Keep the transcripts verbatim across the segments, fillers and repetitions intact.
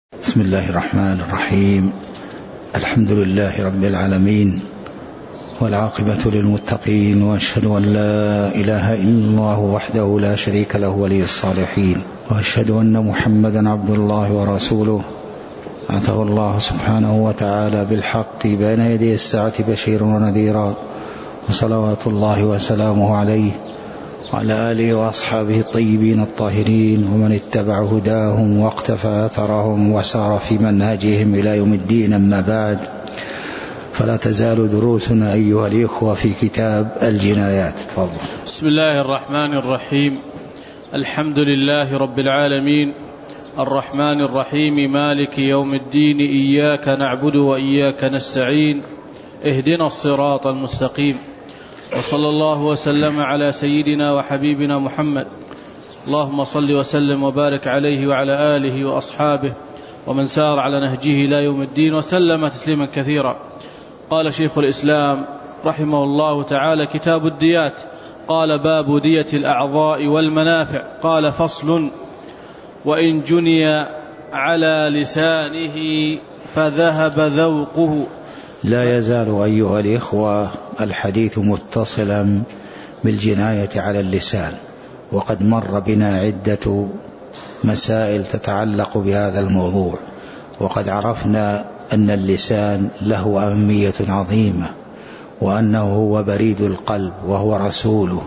بسم الله الرحمن الرحيم. الحمد لله رب العالمين، والعاقبة للمتقين، وأشهد أن لا إله إلا الله وحده لا شريك له ولي الصالحين، وأشهد أن محمدا عبد الله ورسوله بعثه الله سبحانه وتعالى بالحق بين يدي الساعة بشيرا ونذيرا، وصلوات الله وسلامه عليه وعلى آله وأصحابه الطيبين الطاهرين، ومن اتبع هداهم واقتفى أثرهم وسار في منهجهم إلى يوم الدين. أما بعد، فلا تزال دروسنا أيها الإخوة في كتاب الجنايات. تفضل. بسم الله الرحمن الرحيم. الحمد لله رب العالمين، الرحمن الرحيم، مالك يوم الدين، إياك نعبد وإياك نستعين، اهدنا الصراط المستقيم، وصلى الله وسلم على سيدنا وحبيبنا محمد. اللهم صل وسلم وبارك عليه وعلى آله وأصحابه ومن سار على نهجه إلى يوم الدين، وسلم تسليما كثيرا. قال شيخ الإسلام رحمه الله تعالى: كتاب الديات. قال: باب دية الأعضاء والمنافع. قال: فصل: وإن جني على لسانه فذهب ذوقه. لا يزال أيها الإخوة الحديث متصلا بالجناية على اللسان، وقد مر بنا عدة مسائل تتعلق بهذا الموضوع، وقد عرفنا أن اللسان له أهمية عظيمة، وأنه هو بريد القلب وهو رسوله،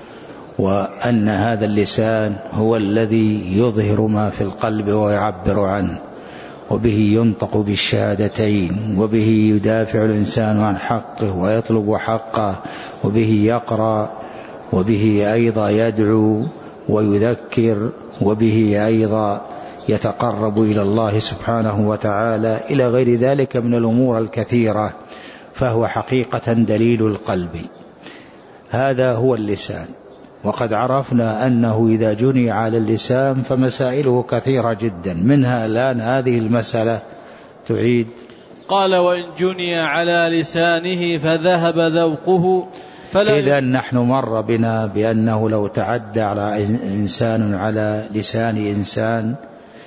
وأن هذا اللسان هو الذي يظهر ما في القلب ويعبر عنه، وبه ينطق بالشهادتين، وبه يدافع الإنسان عن حقه ويطلب حقه، وبه يقرأ، وبه أيضا يدعو ويذكر، وبه أيضا يتقرب إلى الله سبحانه وتعالى، إلى غير ذلك من الأمور الكثيرة، فهو حقيقة دليل القلب. هذا هو اللسان، وقد عرفنا أنه إذا جني على اللسان فمسائله كثيرة جدا، منها الآن هذه المسألة. تعيد. قال: وإن جني على لسانه فذهب ذوقه. إذا نحن مر بنا بأنه لو تعدى على إنسان على لسان إنسان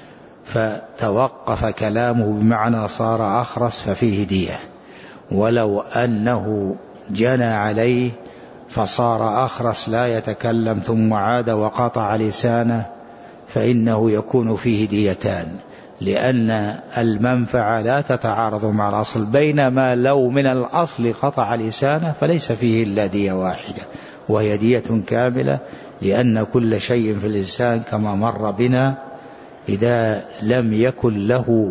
فتوقف كلامه بمعنى صار أخرس ففيه دية، ولو أنه جنى عليه فصار أخرس لا يتكلم ثم عاد وقطع لسانه فإنه يكون فيه ديتان، لأن المنفعة لا تتعارض مع الأصل، بينما لو من الأصل قطع لسانه فليس فيه إلا دية واحدة وهي دية كاملة، لأن كل شيء في الإنسان كما مر بنا إذا لم يكن له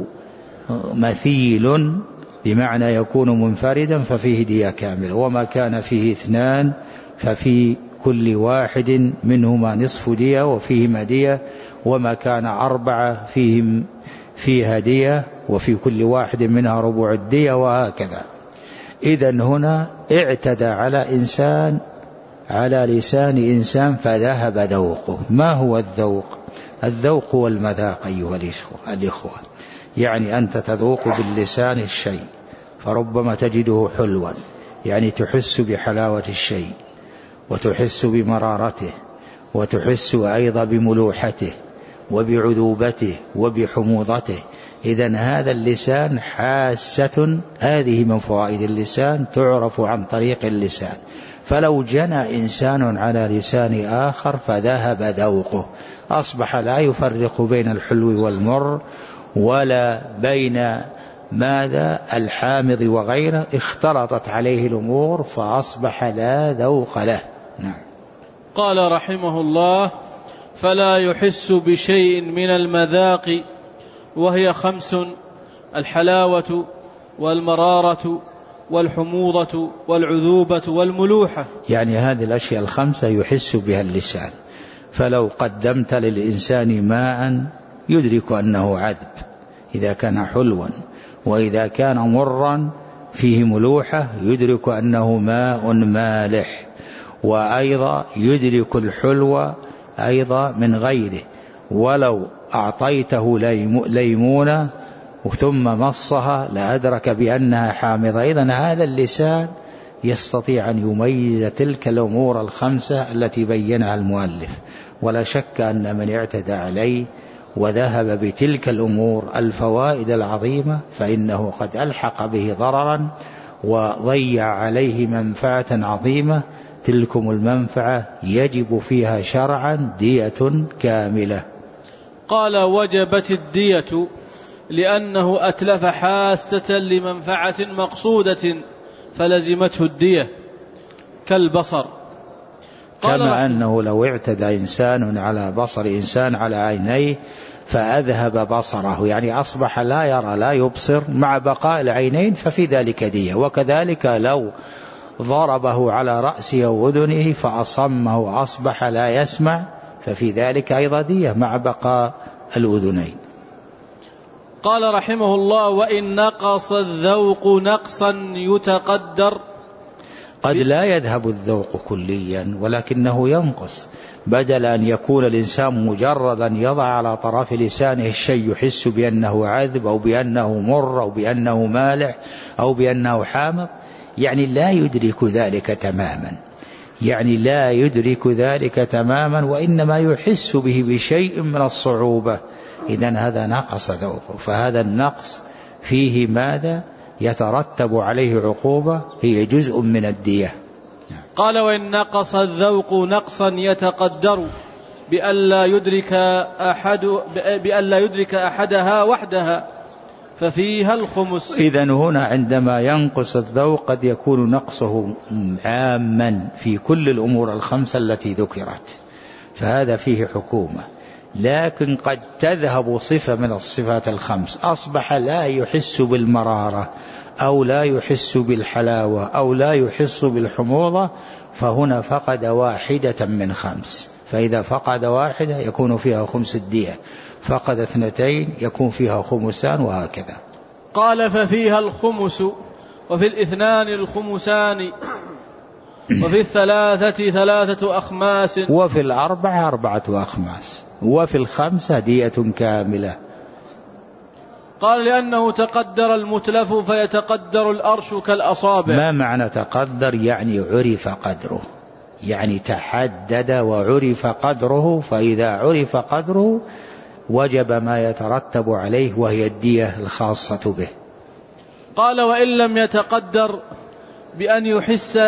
مثيل بمعنى يكون منفردا ففيه دية كاملة، وما كان فيه اثنان ففي كل واحد منهما نصف دية وفيهما دية، وما كان أربعة فيهم فيها دية وفي كل واحد منها ربع الدية، وهكذا. إذن هنا اعتدى على إنسان على لسان إنسان فذهب ذوقه. ما هو الذوق؟ الذوق هو المذاق أيها الإخوة، يعني أنت تذوق باللسان الشيء، فربما تجده حلوا، يعني تحس بحلاوة الشيء، وتحس بمرارته، وتحس أيضا بملوحته وبعذوبته وبحموضته. إذن هذا اللسان حاسة، هذه من فوائد اللسان، تعرف عن طريق اللسان. فلو جنى إنسان على لسان آخر فذهب ذوقه، أصبح لا يفرق بين الحلو والمر ولا بين ماذا الحامض وغيره، اختلطت عليه الأمور فأصبح لا ذوق له. نعم. قال رحمه الله: فلا يحس بشيء من المذاق، وهي خمس: الحلاوة والمرارة والحموضة والعذوبة والملوحة. يعني هذه الأشياء الخمسة يحس بها اللسان، فلو قدمت للإنسان ماء يدرك أنه عذب إذا كان حلوا، وإذا كان مرا فيه ملوحة يدرك أنه ماء مالح، وأيضا يدرك الحلو أيضا من غيره. ولو أعطيته ليمونة ثم مصها لأدرك بأنها حامضة. إذن هذا اللسان يستطيع أن يميز تلك الأمور الخمسة التي بينها المؤلف، ولا شك أن من اعتدى عليه وذهب بتلك الأمور الفوائد العظيمة فإنه قد ألحق به ضررا وضيع عليه منفعة عظيمة. تلكم المنفعة يجب فيها شرعا دية كاملة. قال: وجبت الدية لأنه أتلف حاسة لمنفعة مقصودة فلزمته الدية كالبصر. كما أنه لو اعتدى إنسان على بصر إنسان على عينيه فأذهب بصره، يعني أصبح لا يرى لا يبصر مع بقاء العينين، ففي ذلك دية. وكذلك لو ضربه على رأسه أو أذنه فأصمه أصبح لا يسمع، ففي ذلك أيضا دية مع بقاء الأذنين. قال رحمه الله: وإن نقص الذوق نقصا يتقدر. قد لا يذهب الذوق كليا ولكنه ينقص، بدل أن يكون الإنسان مجردا يضع على طرف لسانه الشيء يحس بأنه عذب أو بأنه مر أو بأنه مالح أو بأنه حامض، يعني لا يدرك ذلك تماما، يعني لا يدرك ذلك تماما وإنما يحس به بشيء من الصعوبة، إذن هذا نقص ذوقه. فهذا النقص فيه ماذا؟ يترتب عليه عقوبة هي جزء من الدية. قال: وإن نقص الذوق نقصا يتقدر بألا يدرك أحد بألا يدرك أحدها وحدها ففيها الخمس. إذن هنا عندما ينقص الذوق قد يكون نقصه عاما في كل الأمور الخمسة التي ذكرت، فهذا فيه حكومة. لكن قد تذهب صفة من الصفات الخمس، أصبح لا يحس بالمرارة أو لا يحس بالحلاوة أو لا يحس بالحموضة، فهنا فقد واحدة من خمس، فإذا فقد واحدة يكون فيها خمس الدية، فقد اثنتين يكون فيها خمسان، وهكذا. قال: ففيها الخمس، وفي الاثنان الخمسان، وفي الثلاثة ثلاثة أخماس، وفي الأربعة أربعة أخماس، وفي الخمسة دية كاملة. قال: لأنه تقدر المتلف فيتقدر الأرش كالأصابع. ما معنى تقدر؟ يعني عرف قدره، يعني تحدد وعرف قدره، فإذا عرف قدره وجب ما يترتب عليه وهي الدية الخاصة به. قال: وإن لم يتقدر بأن يحس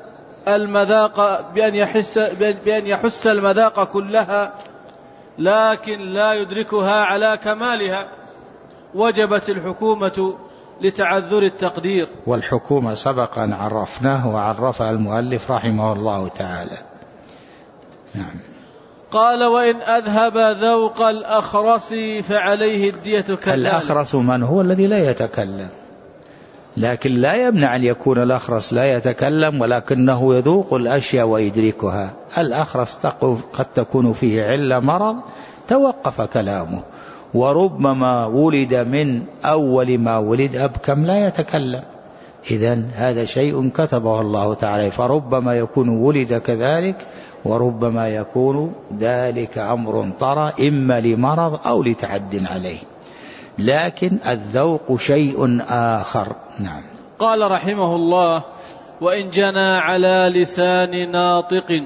المذاق بأن يحس بأن يحس المذاق كلها لكن لا يدركها على كمالها وجبت الحكومة لتعذر التقدير. والحكومة سبق أن عرفناه وعرفها المؤلف رحمه الله تعالى. نعم. قال: وإن أذهب ذوق الأخرس فعليه الدية كذلك. الأخرس من هو؟ الذي لا يتكلم، لكن لا يمنع أن يكون الأخرس لا يتكلم ولكنه يذوق الأشياء ويدركها. الأخرس قد تكون فيه علة مرض توقف كلامه، وربما ولد من أول ما ولد أبكم لا يتكلم، إذن هذا شيء كتبه الله تعالى، فربما يكون ولد كذلك وربما يكون ذلك أمر طرأ إما لمرض أو لتعد عليه، لكن الذوق شيء آخر. نعم. قال رحمه الله: وإن جنى على لسان ناطق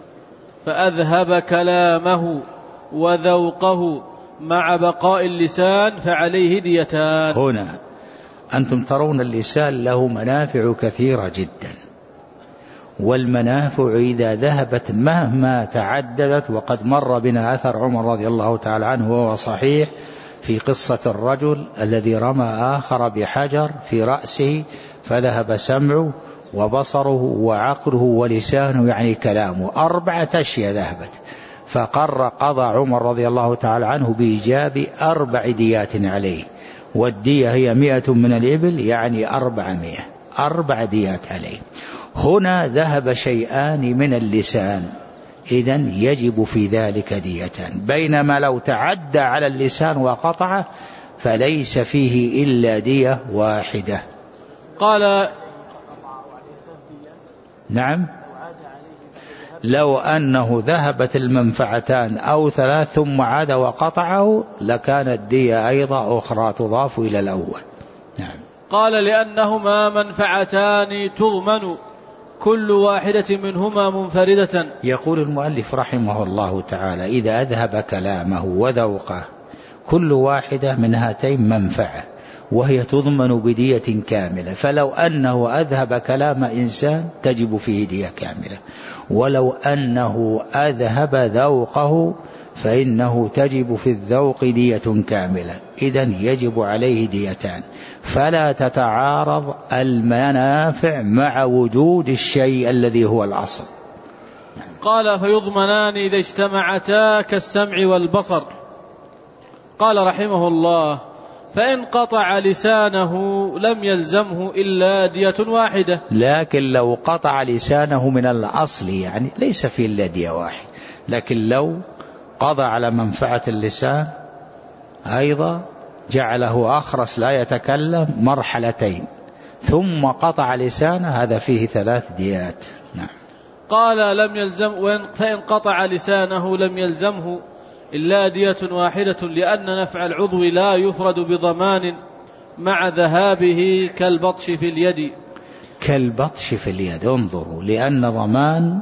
فأذهب كلامه وذوقه مع بقاء اللسان فعليه ديتان. هنا أنتم ترون اللسان له منافع كثيرة جدا، والمنافع إذا ذهبت مهما تعددت، وقد مر بنا أثر عمر رضي الله تعالى عنه وهو صحيح في قصة الرجل الذي رمى آخر بحجر في رأسه فذهب سمعه وبصره وعقله ولسانه، يعني كلامه، أربعة أشياء ذهبت، فقر قضى عمر رضي الله تعالى عنه بإيجاب أربع ديات عليه، والدية هي مئة من الإبل، يعني أربعمائة، أربع ديات عليه. هنا ذهب شيئان من اللسان، إذن يجب في ذلك ديتان، بينما لو تعدى على اللسان وقطعه فليس فيه إلا دية واحدة. قال: نعم، لو أنه ذهبت المنفعتان أو ثلاث ثم عاد وقطعه لكانت دية أيضا أخرى تضاف إلى الأول. نعم. قال: لأنهما منفعتان تضمن كل واحدة منهما منفردة. يقول المؤلف رحمه الله تعالى: إذا أذهب كلامه وذوقه كل واحدة من هاتين منفعة وهي تضمن بدية كاملة، فلو أنه أذهب كلام إنسان تجب فيه دية كاملة، ولو أنه أذهب ذوقه فإنه تجب في الذوق دية كاملة. إذن يجب عليه ديتان، فلا تتعارض المنافع مع وجود الشيء الذي هو الأصل. قال فيضمنان إذا اجتمعتا كالسمع والبصر. قال رحمه الله فإن قطع لسانه لم يلزمه إلا دية واحدة. لكن لو قطع لسانه من الأصل يعني ليس فيه إلا دية واحدة، لكن لو قضى على منفعة اللسان أيضا جعله أخرس لا يتكلم مرحلتين ثم قطع لسانه هذا فيه ثلاث ديات. نعم. قال لم يلزم فإن قطع لسانه لم يلزمه إلا دية واحدة لأن نفع العضو لا يفرد بضمان مع ذهابه كالبطش في اليد. كالبطش في اليد، انظروا، لأن ضمان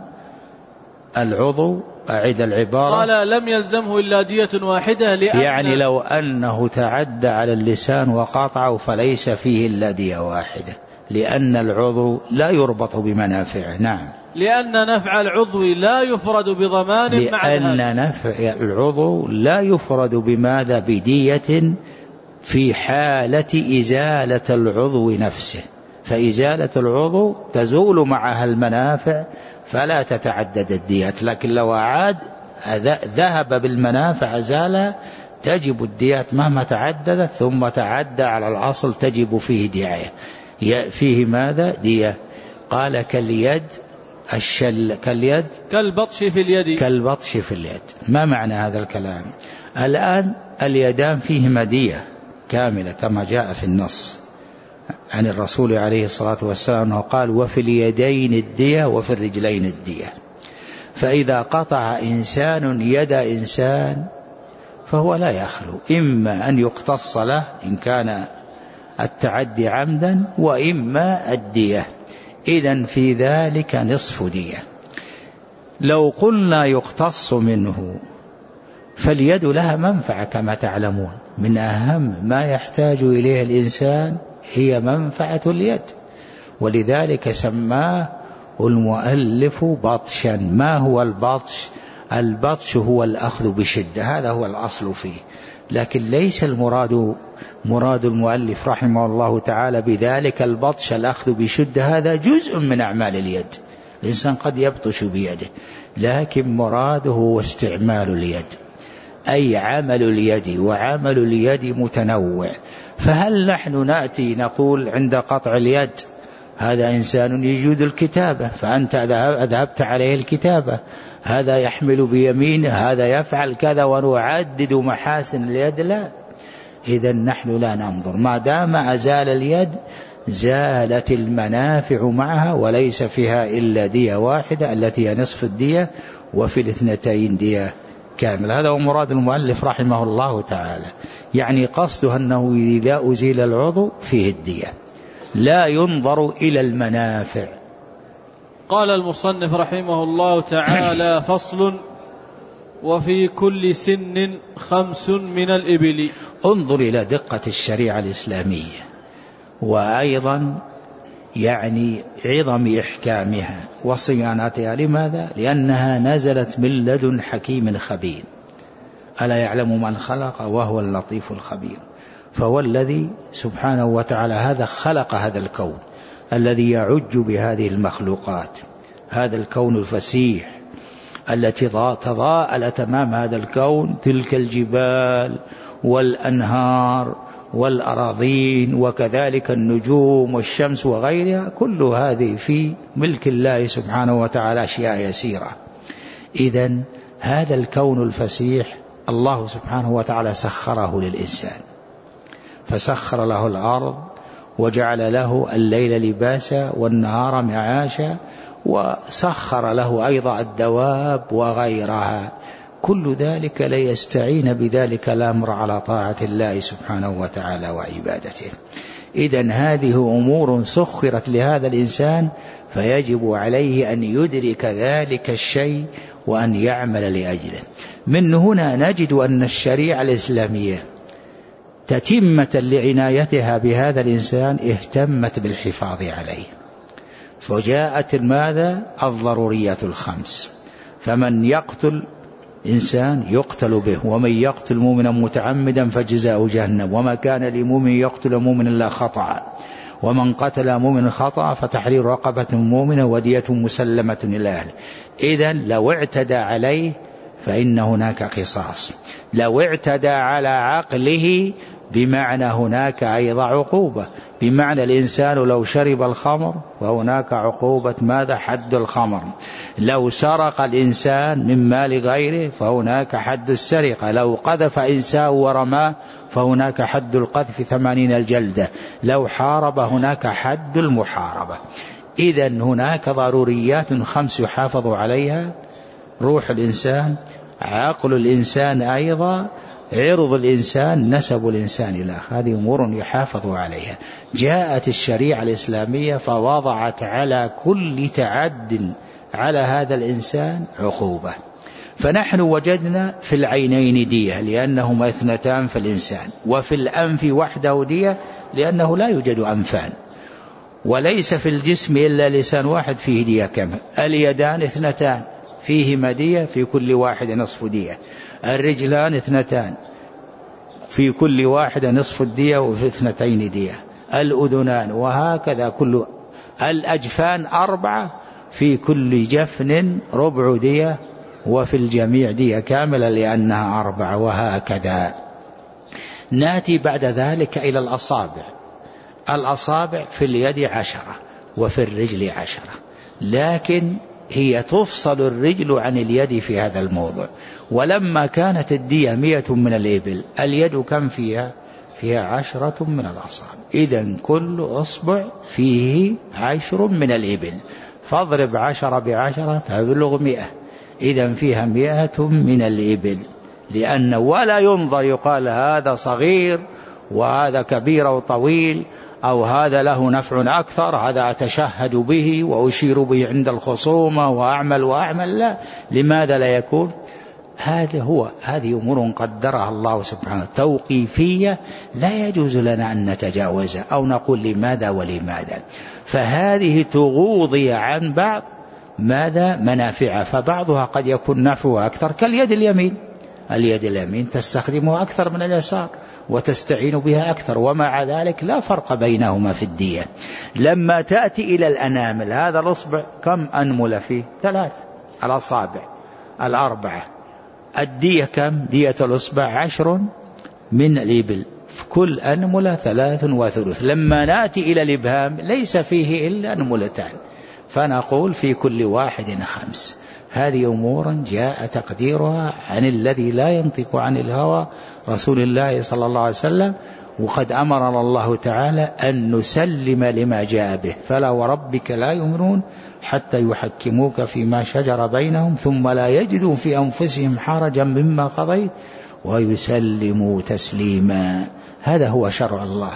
العضو، أعد العبارة. قال لم يلزمه إلا دية واحدة لأن يعني لو أنه تعدى على اللسان وقاطعه فليس فيه إلا دية واحدة، لأن العضو لا يربط بمنافعه. نعم. لأن نفع العضو لا يفرد بضمان مع لأن نفع العضو لا يفرد بماذا؟ بدية في حالة إزالة العضو نفسه، فإزالة العضو تزول معها المنافع فلا تتعدد الديات، لكن لو أعاد ذهب بالمنافع زالها تجب الديات مهما تعددت، ثم تعدى على الأصل تجب فيه دية. فيه ماذا؟ دية. قال كاليد الشل كاليد كالبطش في اليد. كالبطش في اليد. ما معنى هذا الكلام؟ الآن اليدان فيهما دية كاملة كما جاء في النص عن الرسول عليه الصلاة والسلام قال وفي اليدين الدية وفي الرجلين الدية. فإذا قطع إنسان يد إنسان فهو لا يخلو إما أن يقتص له إن كان التعدي عمدا وإما الدية، إذن في ذلك نصف دية. لو قلنا يقتص منه فاليد لها منفعة كما تعلمون، من أهم ما يحتاج إليه الإنسان هي منفعة اليد، ولذلك سماه المؤلف بطشا. ما هو البطش؟ البطش هو الأخذ بشدة، هذا هو الأصل فيه، لكن ليس المراد مراد المؤلف رحمه الله تعالى بذلك البطش الأخذ بشدة، هذا جزء من أعمال اليد، الإنسان قد يبطش بيده، لكن مراده هو استعمال اليد، أي عمل اليد، وعمل اليد متنوع. فهل نحن نأتي نقول عند قطع اليد هذا إنسان يجود الكتابة فأنت أذهبت عليه الكتابة، هذا يحمل بيمينه، هذا يفعل كذا ونعدد محاسن اليد؟ لا. إذن نحن لا ننظر، ما دام أزال اليد زالت المنافع معها وليس فيها إلا دية واحدة التي هي نصف الدية، وفي الاثنتين دية كامل. هذا هو مراد المؤلف رحمه الله تعالى، يعني قصده أنه إذا أزيل العضو فيه الدية، لا ينظر إلى المنافع. قال المصنف رحمه الله تعالى فصل وفي كل سن خمس من الإبل. انظر إلى دقة الشريعة الإسلامية وأيضا يعني عظم إحكامها وصيانتها. لماذا؟ لأنها نزلت من لدن حكيم خبير، ألا يعلم من خلق وهو اللطيف الخبير. فهو الذي سبحانه وتعالى هذا خلق هذا الكون الذي يعج بهذه المخلوقات، هذا الكون الفسيح التي تضاءلت أمام هذا الكون تلك الجبال والأنهار والأراضين وكذلك النجوم والشمس وغيرها، كل هذه في ملك الله سبحانه وتعالى أشياء يسيرة. إذن هذا الكون الفسيح الله سبحانه وتعالى سخره للإنسان، فسخر له الأرض وجعل له الليل لباسا والنهار معاشا، وسخر له أيضا الدواب وغيرها، كل ذلك ليستعين بذلك الأمر على طاعة الله سبحانه وتعالى وعبادته. إذن هذه أمور سخرت لهذا الإنسان، فيجب عليه أن يدرك ذلك الشيء وأن يعمل لأجله. من هنا نجد أن الشريعة الإسلامية تتمة لعنايتها بهذا الإنسان اهتمت بالحفاظ عليه، فجاءت ماذا؟ الضروريات الخمس. فمن يقتل إنسان يقتل به، ومن يقتل مؤمنا متعمدا فجزاؤه جهنم، وما كان لمؤمن يقتل مؤمنا إلا خطأ، ومن قتل مؤمنا خطأ فتحرير رقبة مؤمنة ودية مسلمة إلى أهله. إذن لو اعتدى عليه فإن هناك قصاص، لو اعتدى على عقله بمعنى هناك أيضا عقوبة، بمعنى الإنسان لو شرب الخمر فهناك عقوبة ماذا؟ حد الخمر. لو سرق الإنسان من مال غيره فهناك حد السرقة. لو قذف إنسان ورماه فهناك حد القذف ثمانين الجلدة. لو حارب هناك حد المحاربة. إذن هناك ضروريات خمس يحافظ عليها: روح الإنسان، عقل الإنسان، أيضا عرض الإنسان، نسب الإنسان إلى آخره. هذه أمور يحافظ عليها. جاءت الشريعة الإسلامية فوضعت على كل تعد على هذا الإنسان عقوبة. فنحن وجدنا في العينين دية لأنهما اثنتان في الإنسان، وفي الأنف وحده دية لأنه لا يوجد أنفان، وليس في الجسم إلا لسان واحد فيه دية كما اليدان اثنتان فيهما دية، في كل واحد نصف دية. الرجلان اثنتان في كل واحدة نصف الدية وفي اثنتين دية. الأذنان، وهكذا كل الأجفان أربعة في كل جفن ربع دية، وفي الجميع دية كاملة لأنها أربعة، وهكذا. ناتي بعد ذلك إلى الأصابع. الأصابع في اليد عشرة وفي الرجل عشرة، لكن هي تفصل الرجل عن اليد في هذا الموضوع. ولما كانت الدية مئة من الإبل، اليد كم فيها؟ فيها عشرة من الأصابع. إذن كل أصبع فيه عشر من الإبل، فاضرب عشرة بعشرة تبلغ مئة. إذن فيها مئة من الإبل، لأن ولا ينظر يقال هذا صغير وهذا كبير وطويل، أو هذا له نفع أكثر، هذا أتشهد به وأشير به عند الخصومة وأعمل وأعمل. لا، لماذا لا يكون؟ هذا هو هذه أمور قدرها الله سبحانه توقيفية، لا يجوز لنا أن نتجاوزها أو نقول لماذا ولماذا. فهذه تغوضي عن بعض ماذا؟ منافعها، فبعضها قد يكون نفعها أكثر، كاليد اليمين. اليد اليمين تستخدمها أكثر من اليسار وتستعين بها أكثر، ومع ذلك لا فرق بينهما في الدية. لما تأتي إلى الأنامل، هذا الأصبع كم أنمل فيه؟ ثلاث. الأصابع الأربعة، الدية كم؟ دية الأصبع عشر من الإبل، في كل أنملة ثلاث وثلث. لما نأتي إلى الإبهام ليس فيه إلا أنملتان، فنقول في كل واحد خمس. هذه أمور جاء تقديرها عن الذي لا ينطق عن الهوى، رسول الله صلى الله عليه وسلم. وقد أمرنا الله تعالى أن نسلم لما جاء به، فلا وربك لا يؤمنون حتى يحكموك فيما شجر بينهم ثم لا يجدوا في أنفسهم حرجا مما قضيت ويسلموا تسليما. هذا هو شرع الله.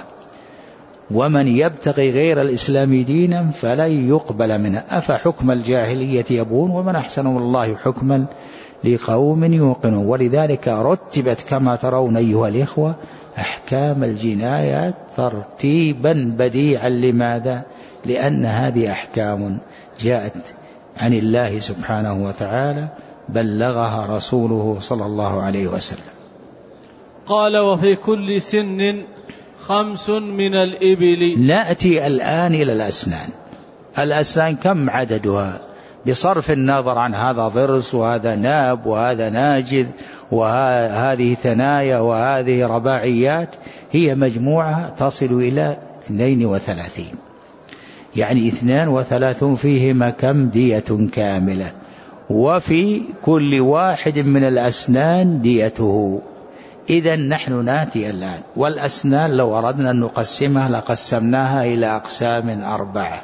ومن يبتغي غير الإسلام دينا فلن يقبل منه أفحكم الجاهلية يبغون ومن أحسن من الله حكما لقوم يوقنون. ولذلك رتبت كما ترون أيها الإخوة أحكام الجنايات ترتيبا بديعا. لماذا؟ لأن هذه أحكام جاءت عن الله سبحانه وتعالى، بلغها رسوله صلى الله عليه وسلم. قال: وفي كل سن خمس من الإبل. نأتي الآن إلى الأسنان. الأسنان كم عددها؟ بصرف النظر عن هذا ضرس وهذا ناب وهذا ناجذ وهذه ثنايا وهذه رباعيات، هي مجموعة تصل إلى اثنين وثلاثين، يعني اثنان وثلاثون فيهما كم؟ دية كاملة. وفي كل واحد من الأسنان ديته. إذن نحن ناتي الآن، والأسنان لو أردنا أن نقسمها لقسمناها إلى أقسام أربعة.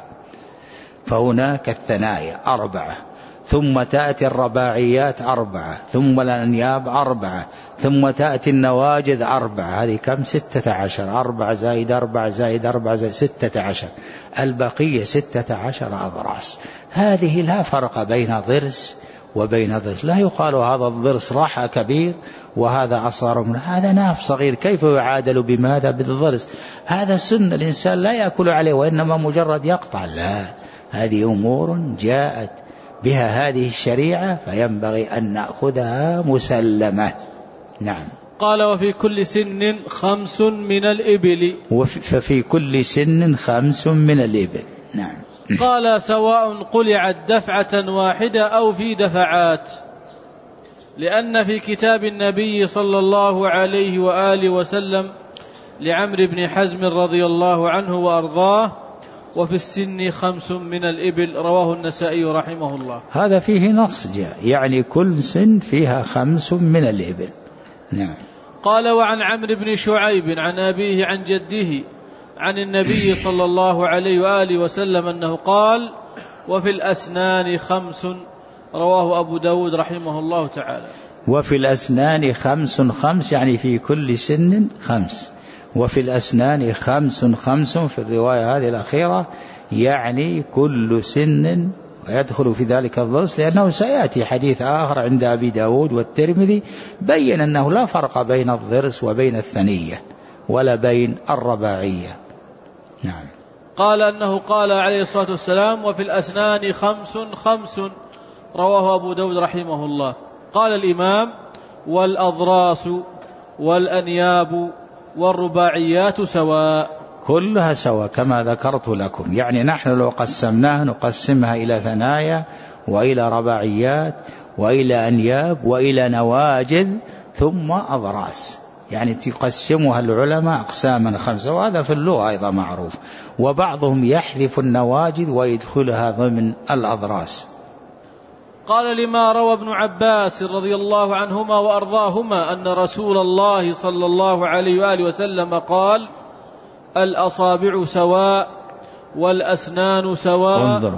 فهناك الثنايا أربعة، ثم تأتي الرباعيات أربعة، ثم الأنياب أربعة، ثم تأتي النواجذ أربعة. هذه كم؟ ستة عشر. أربعة زائد أربعة زائد أربعة زائد ستة عشر. البقية ستة عشر أضراس. هذه لا فرق بين ضرس وبين الضرس. لا يقال هذا الضرس راح كبير وهذا أصغر منه، هذا ناف صغير، كيف يعادل بماذا؟ بالضرس. هذا سن الإنسان لا يأكل عليه وإنما مجرد يقطع. لا، هذه أمور جاءت بها هذه الشريعة فينبغي أن نأخذها مسلمة. نعم. قال وفي كل سن خمس من الإبل. ففي كل سن خمس من الإبل. نعم. قال سواء قلعت دفعة واحدة أو في دفعات، لأن في كتاب النبي صلى الله عليه وآله وسلم لعمرو بن حزم رضي الله عنه وأرضاه وفي السن خمس من الإبل، رواه النسائي رحمه الله. هذا فيه نص جاء يعني كل سن فيها خمس من الإبل. نعم. قال وعن عمرو بن شعيب عن أبيه عن جده عن النبي صلى الله عليه وآله وسلم أنه قال وفي الأسنان خمس، رواه أبو داود رحمه الله تعالى. وفي الأسنان خمس خمس يعني في كل سن خمس، وفي الأسنان خمس خمس في الرواية هذه الأخيرة يعني كل سن، ويدخل في ذلك الضرس، لأنه سيأتي حديث آخر عند أبي داود والترمذي بين أنه لا فرق بين الضرس وبين الثنية ولا بين الرباعية. نعم. قال أنه قال عليه الصلاة والسلام وفي الأسنان خمس خمس، رواه أبو داود رحمه الله. قال الإمام والأضراس والأنياب والرباعيات سواء، كلها سواء كما ذكرت لكم. يعني نحن لو قسمناها نقسمها إلى ثنايا وإلى رباعيات وإلى أنياب وإلى نواجذ ثم أضراس، يعني تقسمها العلماء أقساما خمسة، وهذا في اللغة أيضا معروف. وبعضهم يحذف النواجذ ويدخلها ضمن الأضراس. قال لما روى ابن عباس رضي الله عنهما وأرضاهما أن رسول الله صلى الله عليه وآله وسلم قال الأصابع سواء والأسنان سواء. انظروا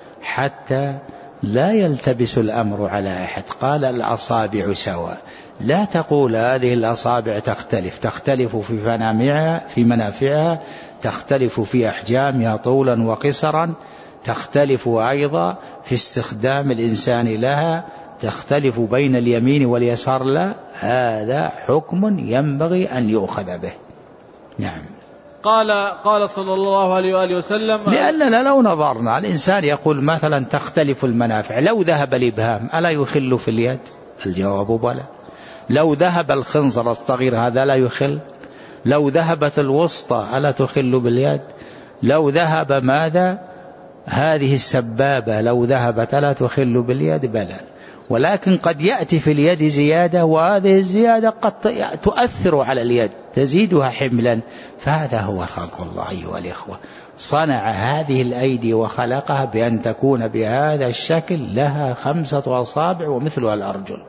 حتى لا يلتبس الأمر على أحد، قال الأصابع سواء، لا تقول هذه الأصابع تختلف، تختلف في منامعها في منافعها، تختلف في أحجامها طولا وقصرا، تختلف أيضا في استخدام الإنسان لها، تختلف بين اليمين واليسار. لا، هذا حكم ينبغي أن يؤخذ به. نعم. قال قال صلى الله عليه وآله وسلم لأننا لو نظرنا الإنسان يقول مثلا تختلف المنافع، لو ذهب الإبهام ألا يخل في اليد؟ الجواب بلى. لو ذهب الخنصر الصغير هذا لا يخل؟ لو ذهبت الوسطى ألا تخل باليد؟ لو ذهب ماذا هذه السبابة لو ذهبت ألا تخل باليد؟ بلى. ولكن قد يأتي في اليد زيادة، وهذه الزيادة قد تؤثر على اليد تزيدها حملا، فهذا هو خلق الله أيها الإخوة. صنع هذه الأيدي وخلقها بأن تكون بهذا الشكل، لها خمسة أصابع ومثلها الأرجل.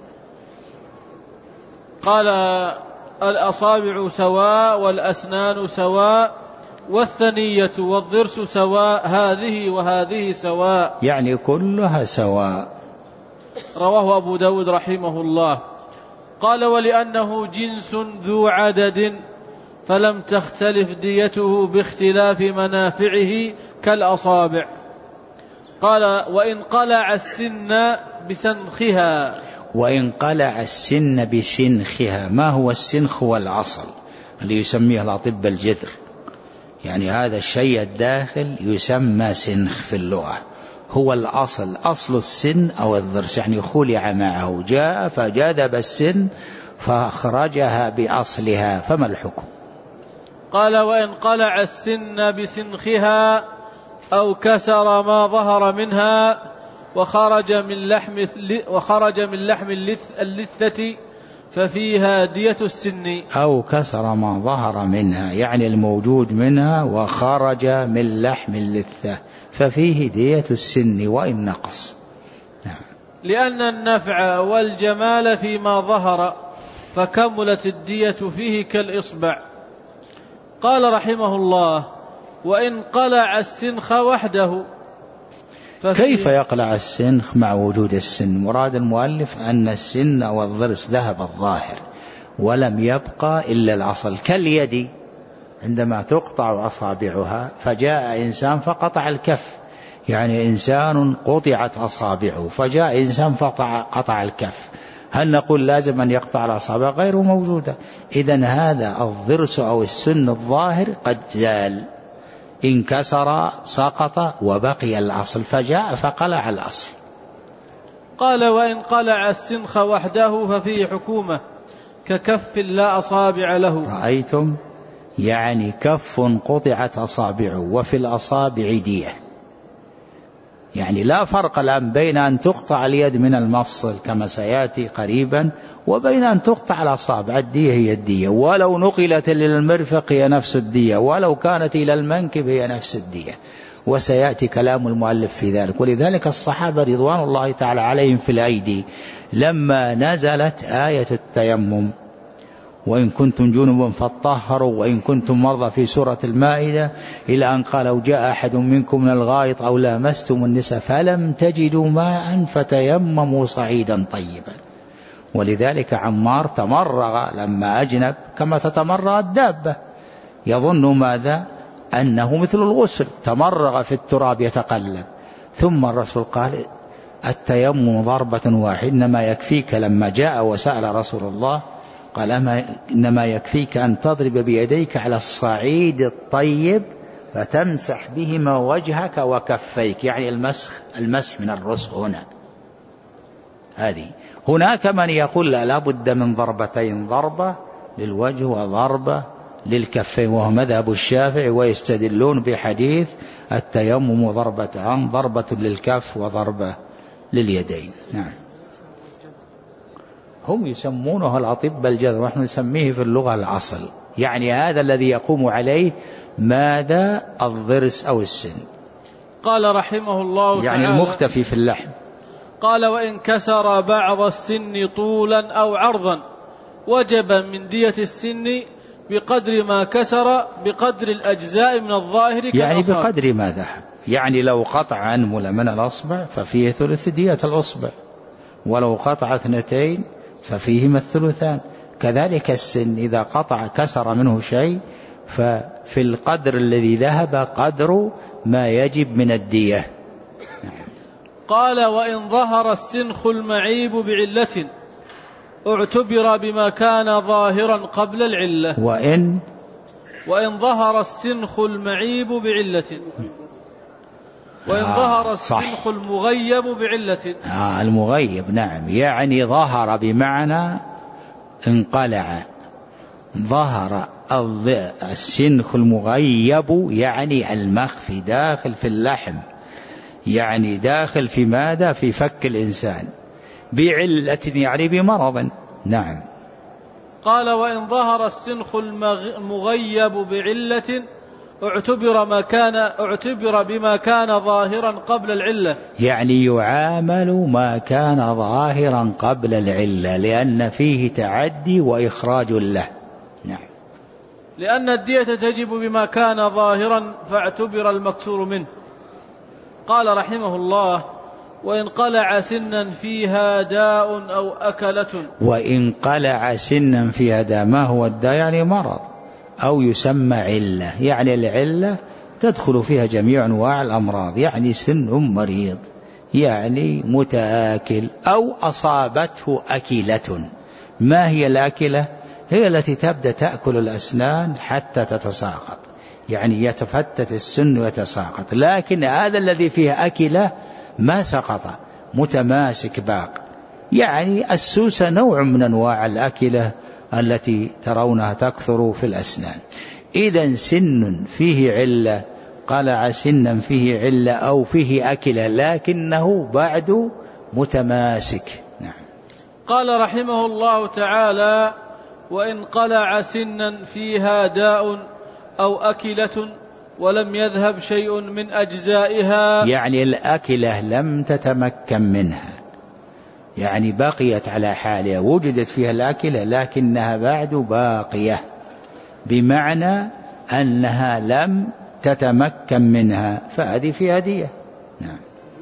قال الأصابع سواء والأسنان سواء والثنية والضرس سواء، هذه وهذه سواء، يعني كلها سواء. رواه أبو داود رحمه الله. قال ولأنه جنس ذو عدد فلم تختلف ديته باختلاف منافعه كالأصابع. قال وإن قلع السن بسنخها. وإن قلع السن بسنخها. ما هو السنخ؟ هو العصل اللي يسميه الأطباء الجذر، يعني هذا الشيء الداخل يسمى سنخ في اللغة، هو الأصل، أصل السن أو الضرس، يعني خلع معه، جاء فجذب السن فأخرجها بأصلها، فما الحكم؟ قال وإن قلع السن بسنخها أو كسر ما ظهر منها وخرج من لحم وخرج من لحم اللثة ففيها دية السن. أو كسر ما ظهر منها يعني الموجود منها وخرج من لحم اللثة ففيه دية السن وإن نقص. نعم. لأن النفع والجمال فيما ظهر فكملت الدية فيه كالإصبع. قال رحمه الله وإن قلع السنخ وحده. كيف يقلع السنخ مع وجود السن؟ مراد المؤلف أن السن أو الضرس ذهب الظاهر ولم يبقى إلا الأصل، كاليد عندما تقطع أصابعها فجاء إنسان فقطع الكف، يعني إنسان قطعت أصابعه فجاء إنسان فقطع قطع الكف، هل نقول لازم أن يقطع الأصابع؟ غير موجودة. إذن هذا الضرس أو السن الظاهر قد زال، انكسر سقط وبقي الأصل، فجاء فقلع الأصل. قال وإن قلع السنخ وحده ففيه حكومة ككف لا أصابع له. رأيتم؟ يعني كف قطعت أصابعه وفي الأصابع دية، يعني لا فرق الآن بين أن تقطع اليد من المفصل كما سيأتي قريبا وبين أن تقطع الأصابع، الدية هي الدية، ولو نقلت إلى المرفق هي نفس الدية، ولو كانت إلى المنكب هي نفس الدية، وسيأتي كلام المؤلف في ذلك. ولذلك الصحابة رضوان الله تعالى عليهم في الأيدي لما نزلت آية التيمم وإن كنتم جنبا فاطهروا وإن كنتم مرضى في سورة المائدة إلى أن قال لو جاء أحد منكم من الغائط أو لامستم النساء فلم تجدوا ماء فتيمموا صعيدا طيبا. ولذلك عمار تمرغ لما أجنب كما تتمرغ الدابة، يظن ماذا؟ أنه مثل الغسل، تمرغ في التراب يتقلب. ثم الرسول قال التيمم ضربة واحدة إنما يكفيك، لما جاء وسأل رسول الله قال إنما يكفيك أن تضرب بيديك على الصعيد الطيب فتمسح بهما وجهك وكفيك، يعني المسح المسح من الرسغ هنا. هذه هناك من يقول لا لابد من ضربتين، ضربة للوجه وضربة للكفين، وهو مذهب الشافعي، ويستدلون بحديث التيمم ضربتان، ضربة للكف وضربة لليدين. نعم، هم يسمونه الأطباء الجذر ونحن نسميه في اللغة الأصل، يعني هذا الذي يقوم عليه ماذا؟ الضرس أو السن. قال رحمه الله تعالى يعني المختفي في اللحم. قال وإن كسر بعض السن طولا أو عرضا وجب من دية السن بقدر ما كسر بقدر الأجزاء من الظاهر، يعني بقدر ما ذهب، يعني لو قطع أنملة من الأصبع ففيه ثلث دية الأصبع، ولو قطع اثنتين ففيهما الثلثان. كذلك السن إذا قطع كسر منه شيء ففي القدر الذي ذهب قدر ما يجب من الدية. قال وإن ظهر السنخ المعيب بعلة اعتبر بما كان ظاهرا قبل العلة. وإن وإن ظهر السنخ المعيب بعلة وإن آه ظهر السنخ المغيب بعلة. آه المغيب نعم، يعني ظهر بمعنى انقلع. ظهر السنخ المغيب يعني المخفي داخل في اللحم، يعني داخل في ماذا؟ في فك الإنسان، بعلة يعني بمرض. نعم. قال وإن ظهر السنخ المغيب بعلة اعتبر ما كان اعتبر بما كان ظاهرا قبل العلة، يعني يعامل ما كان ظاهرا قبل العلة لأن فيه تعدي وإخراج له. نعم. لأن الدية تجب بما كان ظاهرا فاعتبر المكسور منه. قال رحمه الله وإن قلع سنا فيها داء أو أكلة. وإن قلع سنا فيها داء، ما هو الداء؟ يعني مرض أو يسمى علة، يعني العلة تدخل فيها جميع أنواع الأمراض، يعني سن مريض، يعني متآكل، أو أصابته أكلة. ما هي الأكلة؟ هي التي تبدأ تأكل الأسنان حتى تتساقط، يعني يتفتت السن ويتساقط، لكن هذا الذي فيه أكلة ما سقط، متماسك باق. يعني السوسة نوع من أنواع الأكلة التي ترونها تكثر في الأسنان. إذن سن فيه علة، قلع سنا فيه علة أو فيه أكلة لكنه بعد متماسك. نعم. قال رحمه الله تعالى وإن قلع سنا فيها داء أو أكلة ولم يذهب شيء من أجزائها، يعني الأكلة لم تتمكن منها، يعني بقيت على حالها، وجدت فيها الأكلة لكنها بعد باقية، بمعنى أنها لم تتمكن منها، فهذه فيها دية. نعم.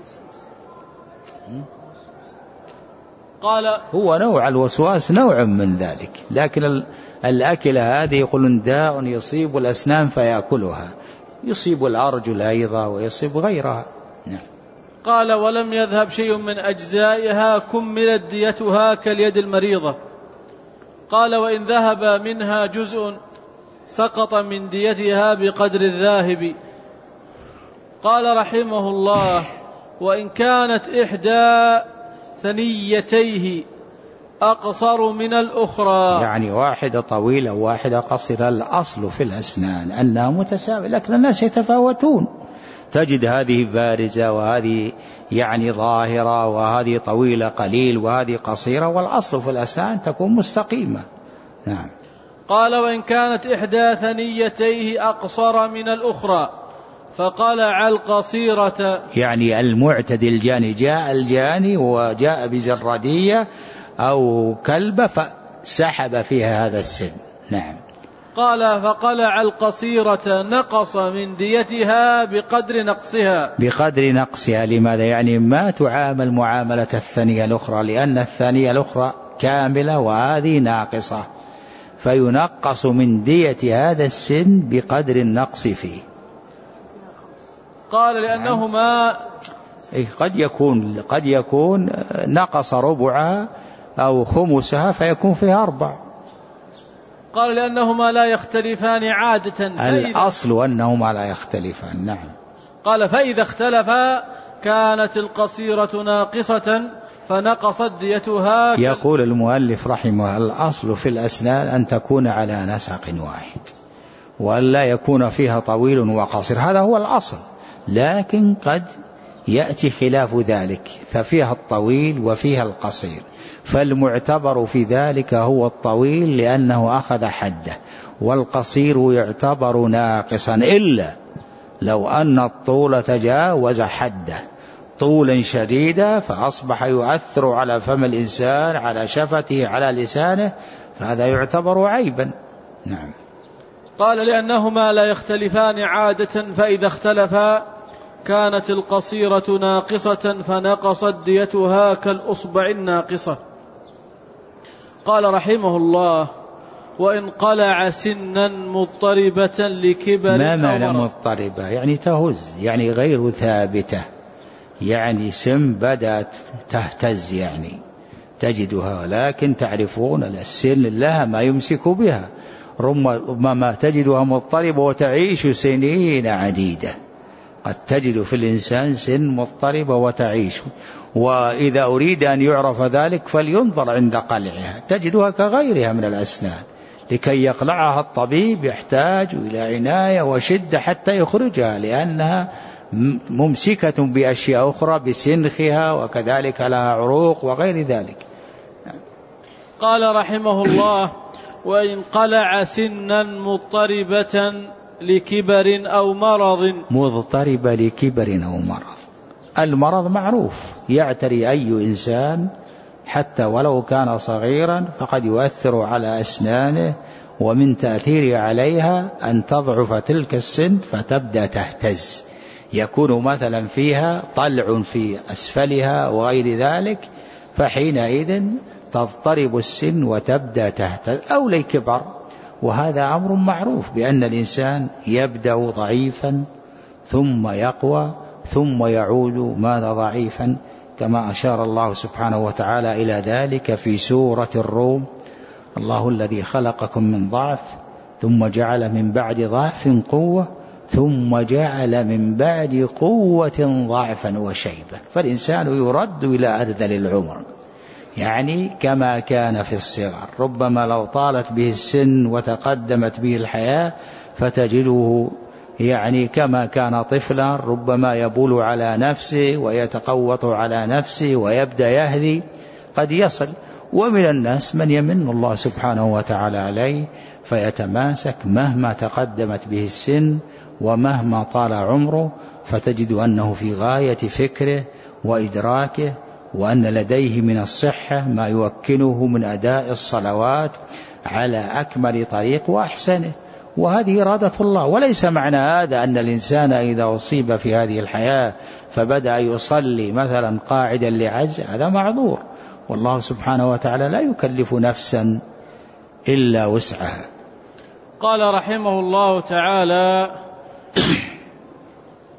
قال هو نوع الوسواس نوع من ذلك، لكن الأكلة هذه يقولون داء يصيب الأسنان فيأكلها، يصيب الأرجل أيضا ويصيب غيرها. نعم. قال: ولم يذهب شيء من أجزائها كملت ديتها كاليد المريضة. قال: وإن ذهب منها جزء سقط من ديتها بقدر الذاهب. قال رحمه الله: وإن كانت إحدى ثنيتيه أقصر من الأخرى، يعني واحدة طويلة وواحدة قصيرة، الأصل في الأسنان أنها متساوية، لكن الناس يتفاوتون، تجد هذه بارزة وهذه يعني ظاهرة وهذه طويلة قليل وهذه قصيرة، والأصل في الأسنان تكون مستقيمة. نعم. قال: وإن كانت إحدى ثنيتيه أقصر من الأخرى فقلع القصيرة، يعني المعتدل الجاني، جاء الجاني وجاء بزرادية أو كلبة فسحب فيها هذا السن. نعم. قال: فقلع القصيرة نقص من ديتها بقدر نقصها. بقدر نقصها، لماذا؟ يعني ما تعامل معاملة الثانية الأخرى، لأن الثانية الأخرى كاملة وهذه ناقصة، فينقص من دية هذا السن بقدر النقص فيه. قال: لأنهما قد يكون قد يكون نقص ربعها أو خمسها فيكون فيها أربع. قال: لأنهما لا يختلفان عادة. الأصل أنهما لا يختلفان. نعم. قال: فإذا اختلفا كانت القصيرة ناقصة فنقصت ديتها. يقول المؤلف رحمه: الأصل في الأسنان أن تكون على نسق واحد، وأن لا يكون فيها طويل وقصير، هذا هو الأصل، لكن قد يأتي خلاف ذلك ففيها الطويل وفيها القصير، فالمعتبر في ذلك هو الطويل لأنه أخذ حده، والقصير يعتبر ناقصا إلا لو أن الطول تجاوز حده طولا شديدا فأصبح يؤثر على فم الإنسان، على شفته، على لسانه، فهذا يعتبر عيبا. نعم. قال: لأنهما لا يختلفان عادة، فإذا اختلفا كانت القصيرة ناقصة فنقصت ديتها كالأصبع الناقصة. قال رحمه الله: وإن قلع سنا مضطربة لكبر. ما معنى مضطربة؟ يعني تهز، يعني غير ثابتة، يعني سن بدأت تهتز، يعني تجدها، لكن تعرفون السن لها ما يمسك بها، ربما تجدها مضطربة وتعيش سنين عديدة، قد تجد في الإنسان سن مضطربة وتعيش، وإذا أريد أن يعرف ذلك فلينظر عند قلعها، تجدها كغيرها من الأسنان، لكي يقلعها الطبيب يحتاج إلى عناية وشدة حتى يخرجها، لأنها ممسكة بأشياء أخرى بسنخها، وكذلك لها عروق وغير ذلك. قال رحمه الله: وإن قلع سنا مضطربة لكبر أو مرض. مضطربة لكبر أو مرض، المرض معروف يعتري أي إنسان حتى ولو كان صغيرا، فقد يؤثر على أسنانه، ومن تأثير عليها أن تضعف تلك السن فتبدأ تهتز، يكون مثلا فيها طلع في أسفلها وغير ذلك، فحينئذ تضطرب السن وتبدأ تهتز، أو لكبر، وهذا أمر معروف بأن الإنسان يبدأ ضعيفا ثم يقوى ثم يعود ماذا ضعيفا، كما أشار الله سبحانه وتعالى إلى ذلك في سورة الروم: الله الذي خلقكم من ضعف ثم جعل من بعد ضعف قوة ثم جعل من بعد قوة ضعفا وشيبة، فالإنسان يرد إلى أرذل العمر، يعني كما كان في الصغر، ربما لو طالت به السن وتقدمت به الحياة فتجده يعني كما كان طفلا، ربما يبول على نفسه ويتقوط على نفسه ويبدأ يهذي، قد يصل. ومن الناس من يمن الله سبحانه وتعالى عليه فيتماسك مهما تقدمت به السن ومهما طال عمره، فتجد أنه في غاية فكره وإدراكه، وأن لديه من الصحة ما يمكنه من أداء الصلوات على أكمل طريق وأحسنه، وهذه إرادة الله. وليس معنى هذا أن الإنسان إذا أصيب في هذه الحياة فبدأ يصلي مثلا قاعدا لعجز، هذا معذور، والله سبحانه وتعالى لا يكلف نفسا إلا وسعها. قال رحمه الله تعالى: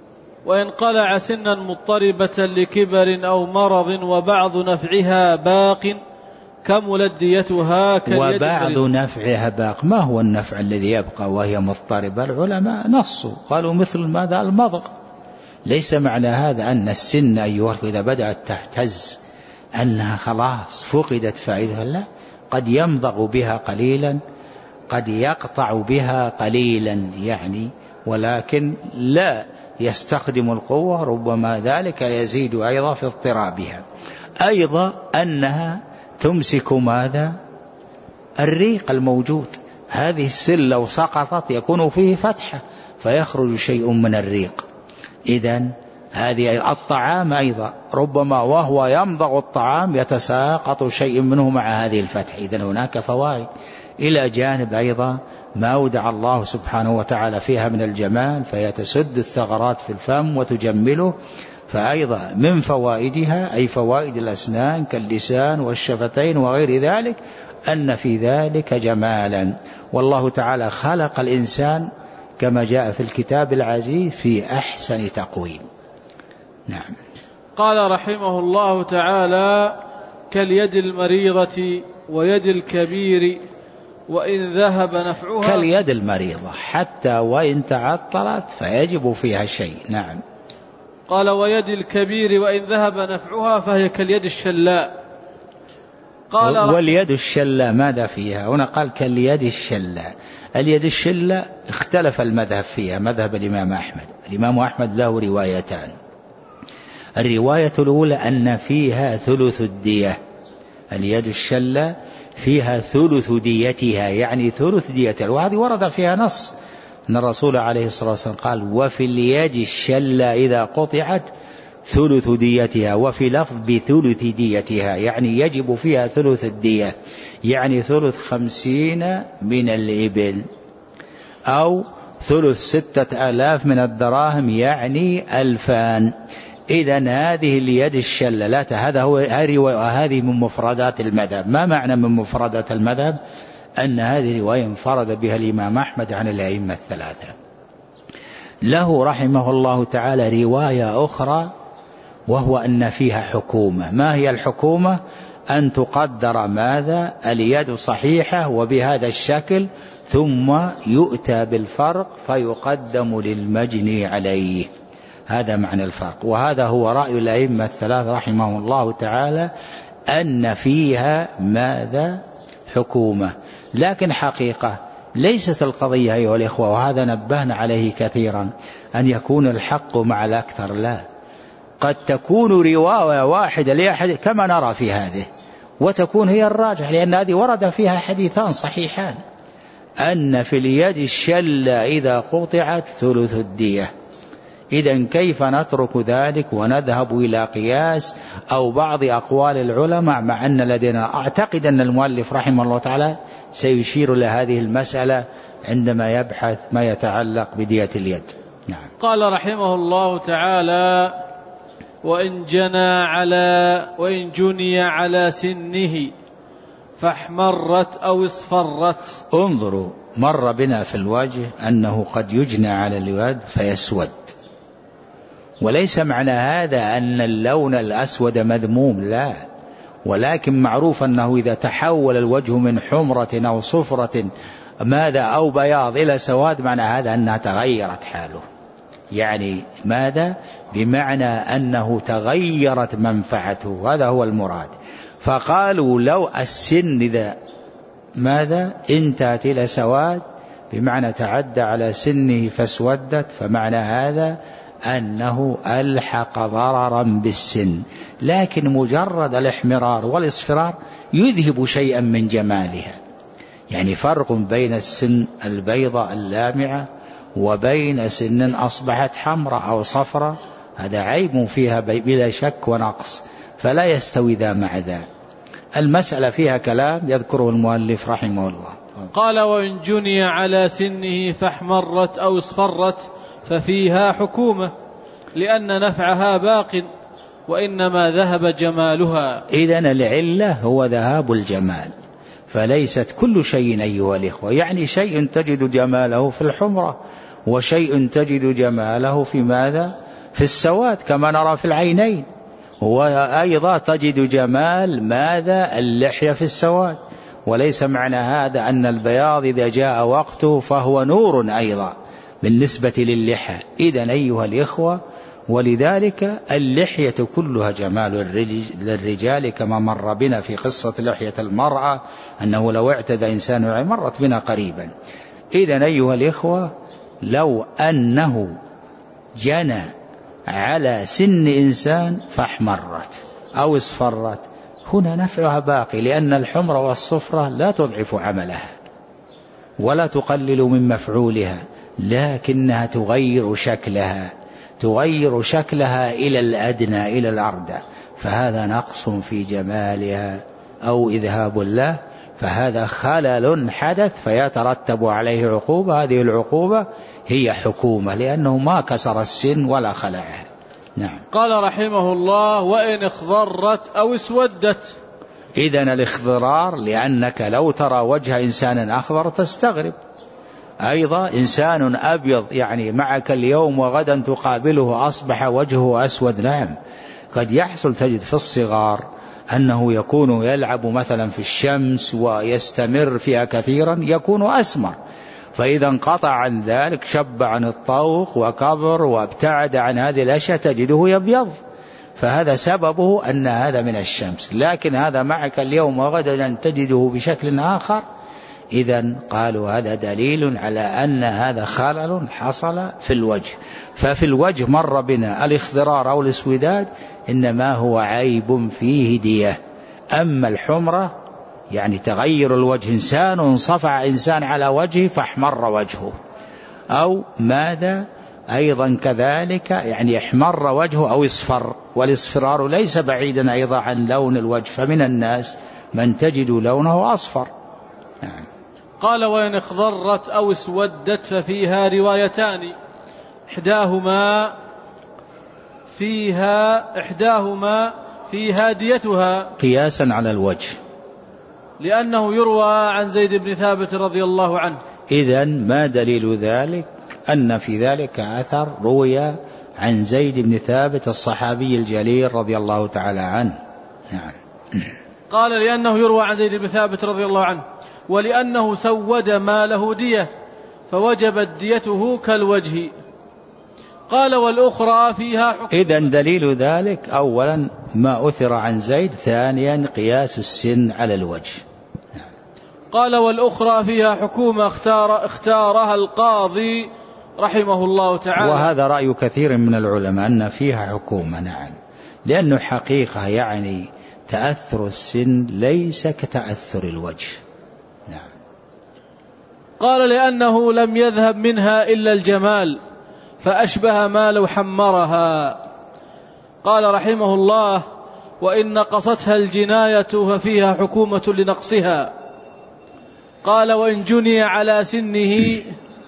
وإن قلع سنا مضطربة لكبر أو مرض وبعض نفعها باق كملت ديتها كاليد وبعض نفعها باق. ما هو النفع الذي يبقى وهي مضطربة؟ العلماء نصوا قالوا مثل ماذا؟ المضغ. ليس معنى هذا أن السن أيها إذا بدأت تهتز أنها خلاص فقدت فائدتها، لا، قد يمضغ بها قليلا، قد يقطع بها قليلا يعني، ولكن لا يستخدم القوة، ربما ذلك يزيد أيضا في اضطرابها. أيضا أنها تمسك ماذا؟ الريق الموجود. هذه السن لو سقطت يكون فيه فتحة فيخرج شيء من الريق. إذن هذه الطعام أيضا ربما وهو يمضغ الطعام يتساقط شيء منه مع هذه الفتح. إذن هناك فوائد، إلى جانب أيضا ما أودع الله سبحانه وتعالى فيها من الجمال، فيتسد الثغرات في الفم وتجمله. فأيضا من فوائدها أي فوائد الأسنان كاللسان والشفتين وغير ذلك أن في ذلك جمالا. والله تعالى خلق الإنسان كما جاء في الكتاب العزيز في أحسن تقويم. نعم. قال رحمه الله تعالى: كاليد المريضة ويد الكبير وإن ذهب نفعها. كاليد المريضة حتى وإن تعطلت فيجب فيها شيء. نعم. قال: ويد الكبير وإن ذهب نفعها فهي كاليد الشلاء. قال واليد الشلاء ماذا فيها؟ هنا قال كاليد الشلاء. اليد الشلاء اختلف المذهب فيها، مذهب الإمام أحمد. الإمام أحمد له روايتان. الرواية الأولى أن فيها ثلث الدية. اليد الشلاء فيها ثلث ديتها، يعني ثلث ديتها، وهذه ورد فيها نص أن الرسول عليه الصلاة والسلام قال: وفي اليد الشلاء إذا قطعت ثلث ديتها، وفي لفظ بثلث ديتها، يعني يجب فيها ثلث الدية، يعني ثلث خمسين من الإبل، أو ثلث ستة آلاف من الدراهم، يعني ألفان. إذن هذه اليد الشلة لا هذا هو هذه من مفردات المذهب. ما معنى من مفردات المذهب؟ أن هذه رواية انفرد بها الإمام أحمد عن الأئمة الثلاثة. له رحمه الله تعالى رواية أخرى وهو أن فيها حكومة. ما هي الحكومة؟ أن تقدر ماذا؟ اليد صحيحة وبهذا الشكل، ثم يؤتى بالفرق فيقدم للمجني عليه. هذا معنى الفرق، وهذا هو رأي الأئمة الثلاثة رحمه الله تعالى، أن فيها ماذا؟ حكومة. لكن حقيقة ليست القضية أيها الإخوة، وهذا نبهنا عليه كثيرا، أن يكون الحق مع الأكثر. لا، قد تكون رواية واحدة لأحد كما نرى في هذه، وتكون هي الراجح، لأن هذه ورد فيها حديثان صحيحان أن في اليد الشلة إذا قطعت ثلث الدية. إذن كيف نترك ذلك ونذهب إلى قياس أو بعض أقوال العلماء، مع أن لدينا أعتقد أن المؤلف رحمه الله تعالى سيشير لهذه المسألة عندما يبحث ما يتعلق بدية اليد. نعم. قال رحمه الله تعالى: وإن جنى على وإن جني على سنه فاحمرت أو اصفرت. انظروا، مر بنا في الوجه أنه قد يجنى على اليد فيسود، وليس معنى هذا أن اللون الأسود مذموم، لا، ولكن معروف أنه إذا تحول الوجه من حمرة أو صفرة ماذا أو بياض إلى سواد، معنى هذا أنها تغيرت حاله، يعني ماذا؟ بمعنى أنه تغيرت منفعته، هذا هو المراد. فقالوا لو السن إذا ماذا انتهت إلى سواد بمعنى تعدى على سنه فاسودت، فمعنى هذا أنه ألحق ضررا بالسن، لكن مجرد الإحمرار والإصفرار يذهب شيئا من جمالها. يعني فرق بين السن البيضاء اللامعة وبين سن أصبحت حمراء أو صفراء، هذا عيب فيها بلا شك ونقص، فلا يستوي ذا مع ذا. المسألة فيها كلام يذكره المؤلف رحمه الله. قال: وإن جني على سنه فاحمرت أو اصفرت ففيها حكومة، لأن نفعها باق وإنما ذهب جمالها. إذن العلة هو ذهاب الجمال، فليست كل شيء أيها الإخوة، يعني شيء تجد جماله في الحمرة، وشيء تجد جماله في ماذا؟ في السواد كما نرى في العينين، وأيضا تجد جمال ماذا؟ اللحية في السواد. وليس معنى هذا أن البياض إذا جاء وقته فهو نور أيضا بالنسبة للحى. إذن أيها الإخوة، ولذلك اللحية كلها جمال للرجال كما مر بنا في قصة لحية المرأة أنه لو اعتدى إنسان مرت بنا قريبا. إذن أيها الإخوة، لو أنه جنى على سن إنسان فاحمرت أو اصفرت، هنا نفعها باقي، لأن الحمر والصفرة لا تضعف عملها ولا تقلل من مفعولها، لكنها تغير شكلها تغير شكلها إلى الأدنى إلى الأردى، فهذا نقص في جمالها أو إذهاب له، فهذا خلل حدث فيترتب عليه عقوبة. هذه العقوبة هي حكومة، لأنه ما كسر السن ولا خلعها. نعم. قال رحمه الله: وإن اخضرت أو اسودت. إذن الاخضرار، لأنك لو ترى وجه إنسان أخضر تستغرب. أيضا إنسان أبيض يعني معك اليوم وغدا تقابله أصبح وجهه أسود. نعم، قد يحصل تجد في الصغار أنه يكون يلعب مثلا في الشمس ويستمر فيها كثيرا يكون أسمر، فإذا انقطع عن ذلك شب عن الطوق وكبر وابتعد عن هذه الأشياء تجده يبيض، فهذا سببه أن هذا من الشمس. لكن هذا معك اليوم وغدا تجده بشكل آخر، إذن قالوا هذا دليل على أن هذا خلل حصل في الوجه. ففي الوجه مر بنا الاخضرار أو الاسوداد إنما هو عيب فيه دية. أما الحمرة يعني تغير الوجه، إنسان صفع إنسان على وجهه فاحمر وجهه، أو ماذا أيضا كذلك يعني احمر وجهه أو اصفر، والاصفرار ليس بعيدا أيضا عن لون الوجه، فمن الناس من تجد لونه أصفر. نعم. قال: وإن اخضرت أو اسودت ففيها روايتان، إحداهما فيها إحداهما فيها ديتها، قياسا على الوجه، لأنه يروى عن زيد بن ثابت رضي الله عنه. إذن ما دليل ذلك؟ أن في ذلك أثر روي عن زيد بن ثابت الصحابي الجليل رضي الله تعالى عنه. نعم. قال: لأنه يروى عن زيد بن ثابت رضي الله عنه، ولأنه سود ما له دية فوجبت ديته كالوجه. قال: والأخرى فيها حكم. إذن دليل ذلك أولا ما أثر عن زيد، ثانيا قياس السن على الوجه. نعم. قال: والأخرى فيها حكومة اختار اختارها القاضي رحمه الله تعالى. وهذا رأي كثير من العلماء أن فيها حكومة. نعم، لأنه حقيقة يعني تأثر السن ليس كتأثر الوجه. نعم. قال: لأنه لم يذهب منها إلا الجمال فأشبه ما لو حمرها. قال رحمه الله: وإن نقصتها الجناية ففيها حكومة لنقصها. قال: وإن جني على سنه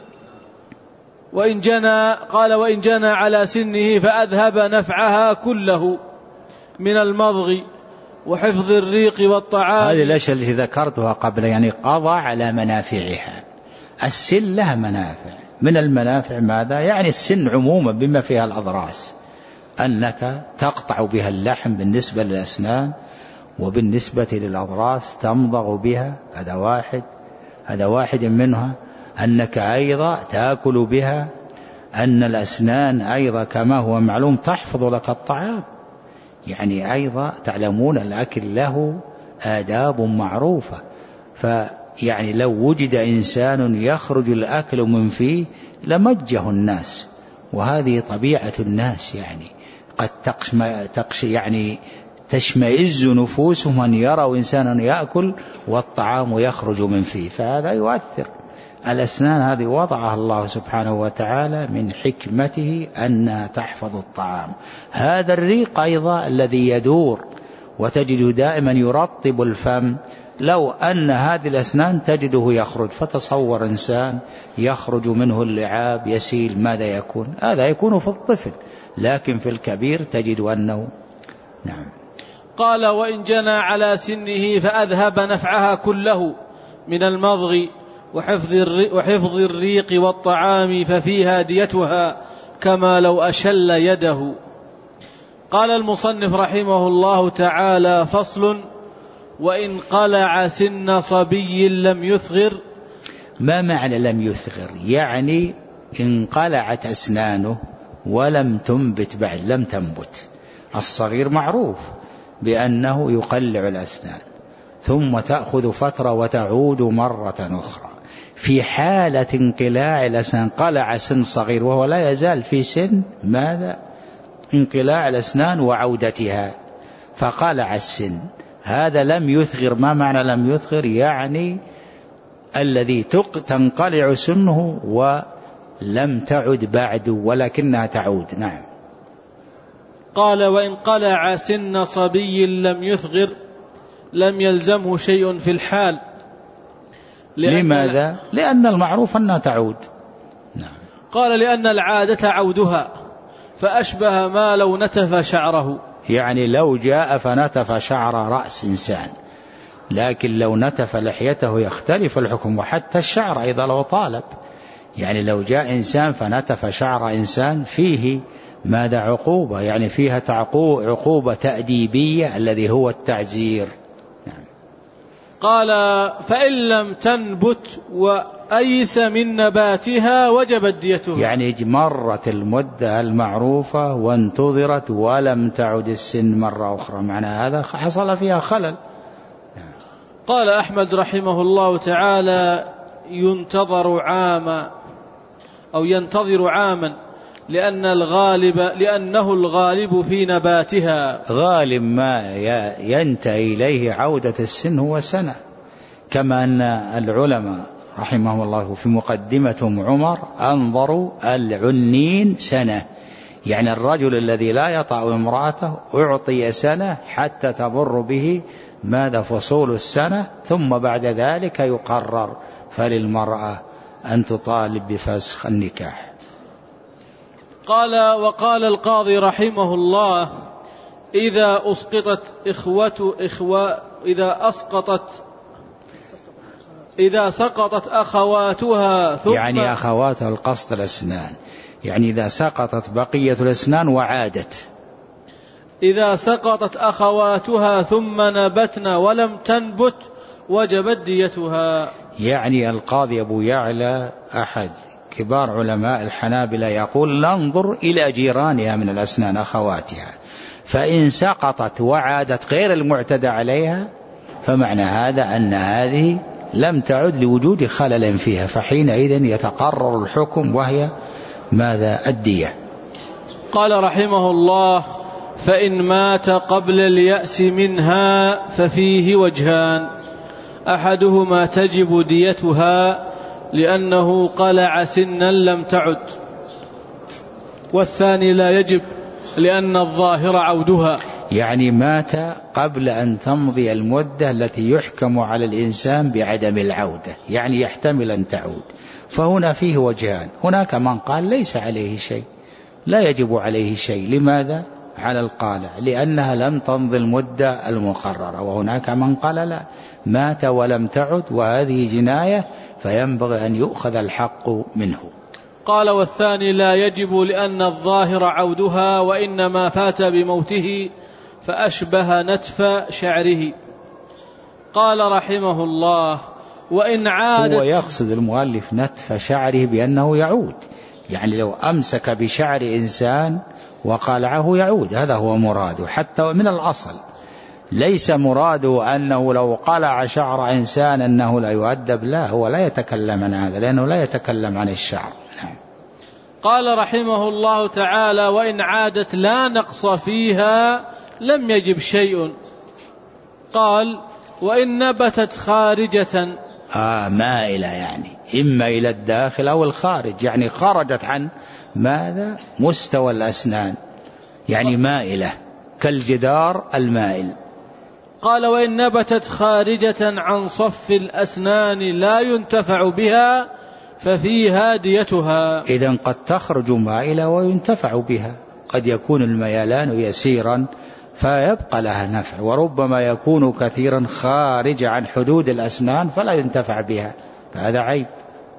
وإن جنى قال وإن جنى على سنه فأذهب نفعها كله من المضغ وحفظ الريق والطعام. هذه الأشياء التي ذكرتها قبل يعني قضى على منافعها. السن لها منافع، من المنافع ماذا؟ يعني السن عموما بما فيها الأضراس، أنك تقطع بها اللحم بالنسبة للأسنان، وبالنسبة للأضراس تمضغ بها، هذا واحد هذا واحد منها. أنك أيضا تأكل بها، أن الأسنان أيضا كما هو معلوم تحفظ لك الطعام، يعني أيضا تعلمون الأكل له آداب معروفة، فيعني لو وجد إنسان يخرج الأكل من فيه لمجه الناس، وهذه طبيعة الناس، يعني قد تقش يعني تشمئز نفوسهم أن يروا إنسانا يأكل والطعام يخرج من فيه، فهذا يؤثر. الأسنان هذه وضعها الله سبحانه وتعالى من حكمته أنها تحفظ الطعام. هذا الريق أيضا الذي يدور وتجده دائما يرطب الفم، لو أن هذه الأسنان تجده يخرج، فتصور إنسان يخرج منه اللعاب يسيل، ماذا يكون؟ هذا يكون في الطفل، لكن في الكبير تجد أنه نعم. قال: وإن جنى على سنه فأذهب نفعها كله من المضغ وحفظ وحفظ الريق والطعام ففيها ديتها كما لو أشل يده. قال المصنف رحمه الله تعالى: فصل: وإن قلع سن صبي لم يثغر. ما معنى لم يثغر؟ يعني انقلعت أسنانه ولم تنبت بعد، لم تنبت. الصغير معروف بأنه يقلع الأسنان ثم تأخذ فترة وتعود مرة أخرى. في حالة انقلاع الأسنان قلع سن صغير وهو لا يزال في سن ماذا؟ انقلاع الأسنان وعودتها، فقلع السن، هذا لم يثغر. ما معنى لم يثغر؟ يعني الذي تنقلع سنه ولم تعد بعد ولكنها تعود. نعم. قال: وإن قلع سن صبي لم يثغر لم يلزمه شيء في الحال. لأن لماذا؟ لأن المعروف أنها تعود. نعم. قال: لأن العادة عودها، فأشبه ما لو نتف شعره. يعني لو جاء فنتف شعر رأس إنسان، لكن لو نتف لحيته يختلف الحكم، وحتى الشعر أيضا لو طالب. يعني لو جاء إنسان فنتف شعر إنسان فيه ماذا؟ عقوبة، يعني فيها عقوبة تأديبية الذي هو التعزير. نعم. قال: فإن لم تنبت وأيس من نباتها وجبت ديتها. يعني مرت المدة المعروفة وانتظرت ولم تعد السن مرة أخرى، معنى هذا حصل فيها خلل. نعم. قال أحمد رحمه الله تعالى: ينتظر عاما أو ينتظر عاما لأن الغالب لأنه الغالب في نباتها. غالب ما ينتهي إليه عودة السن هو سنة، كما أن العلماء رحمهم الله في مقدمتهم عمر أنظروا العنين سنة، يعني الرجل الذي لا يطأ امرأته أعطي سنة حتى تمر به ماذا؟ فصول السنة، ثم بعد ذلك يقرر. فللمرأة أن تطالب بفسخ النكاح. قال: وقال القاضي رحمه الله: إذا أسقطت إخوة إخوة إذا أسقطت إذا سقطت أخواتها ثم يعني أخواتها القصد الأسنان، يعني إذا سقطت بقية الأسنان وعادت. إذا سقطت أخواتها ثم نبتن ولم تنبت وجبت ديتها. يعني القاضي أبو يعلى أحد كبار علماء الحنابلة يقول: ننظر إلى جيرانها من الأسنان أخواتها، فإن سقطت وعادت غير المعتدى عليها فمعنى هذا أن هذه لم تعد لوجود خلل فيها، فحينئذ يتقرر الحكم وهي ماذا؟ الدية. قال رحمه الله: فإن مات قبل اليأس منها ففيه وجهان: أحدهما تجب ديتها لأنه قلع سنا لم تعد، والثاني لا يجب لأن الظاهر عودها. يعني مات قبل أن تمضي المدة التي يحكم على الإنسان بعدم العودة، يعني يحتمل أن تعود، فهنا فيه وجهان. هناك من قال ليس عليه شيء، لا يجب عليه شيء. لماذا؟ على القالع لأنها لم تمضي المدة المقررة، وهناك من قال لا، مات ولم تعد وهذه جناية فينبغي أن يؤخذ الحق منه. قال: والثاني لا يجب لأن الظاهر عودها، وإنما فات بموته فأشبه نتف شعره. قال رحمه الله: وإن عادت. هو يقصد المؤلف نتف شعره بأنه يعود، يعني لو أمسك بشعر إنسان وقلعه يعود، هذا هو مراده حتى من الأصل. ليس مراده أنه لو قلع شعر إنسان أنه لا يؤدب، لا، هو لا يتكلم عن هذا لأنه لا يتكلم عن الشعر. نعم. قال رحمه الله تعالى: وإن عادت لا نقص فيها لم يجب شيء. قال: وإن نبتت خارجة آه مائلة، يعني إما إلى الداخل أو الخارج، يعني خرجت عن ماذا؟ مستوى الأسنان، يعني مائلة كالجدار المائل. قال: وإن نبتت خارجة عن صف الأسنان لا ينتفع بها ففيها ديتها. إذن قد تخرج مائلة وينتفع بها، قد يكون الميلان يسيرا فيبقى لها نفع، وربما يكون كثيرا خارج عن حدود الأسنان فلا ينتفع بها، فهذا عيب.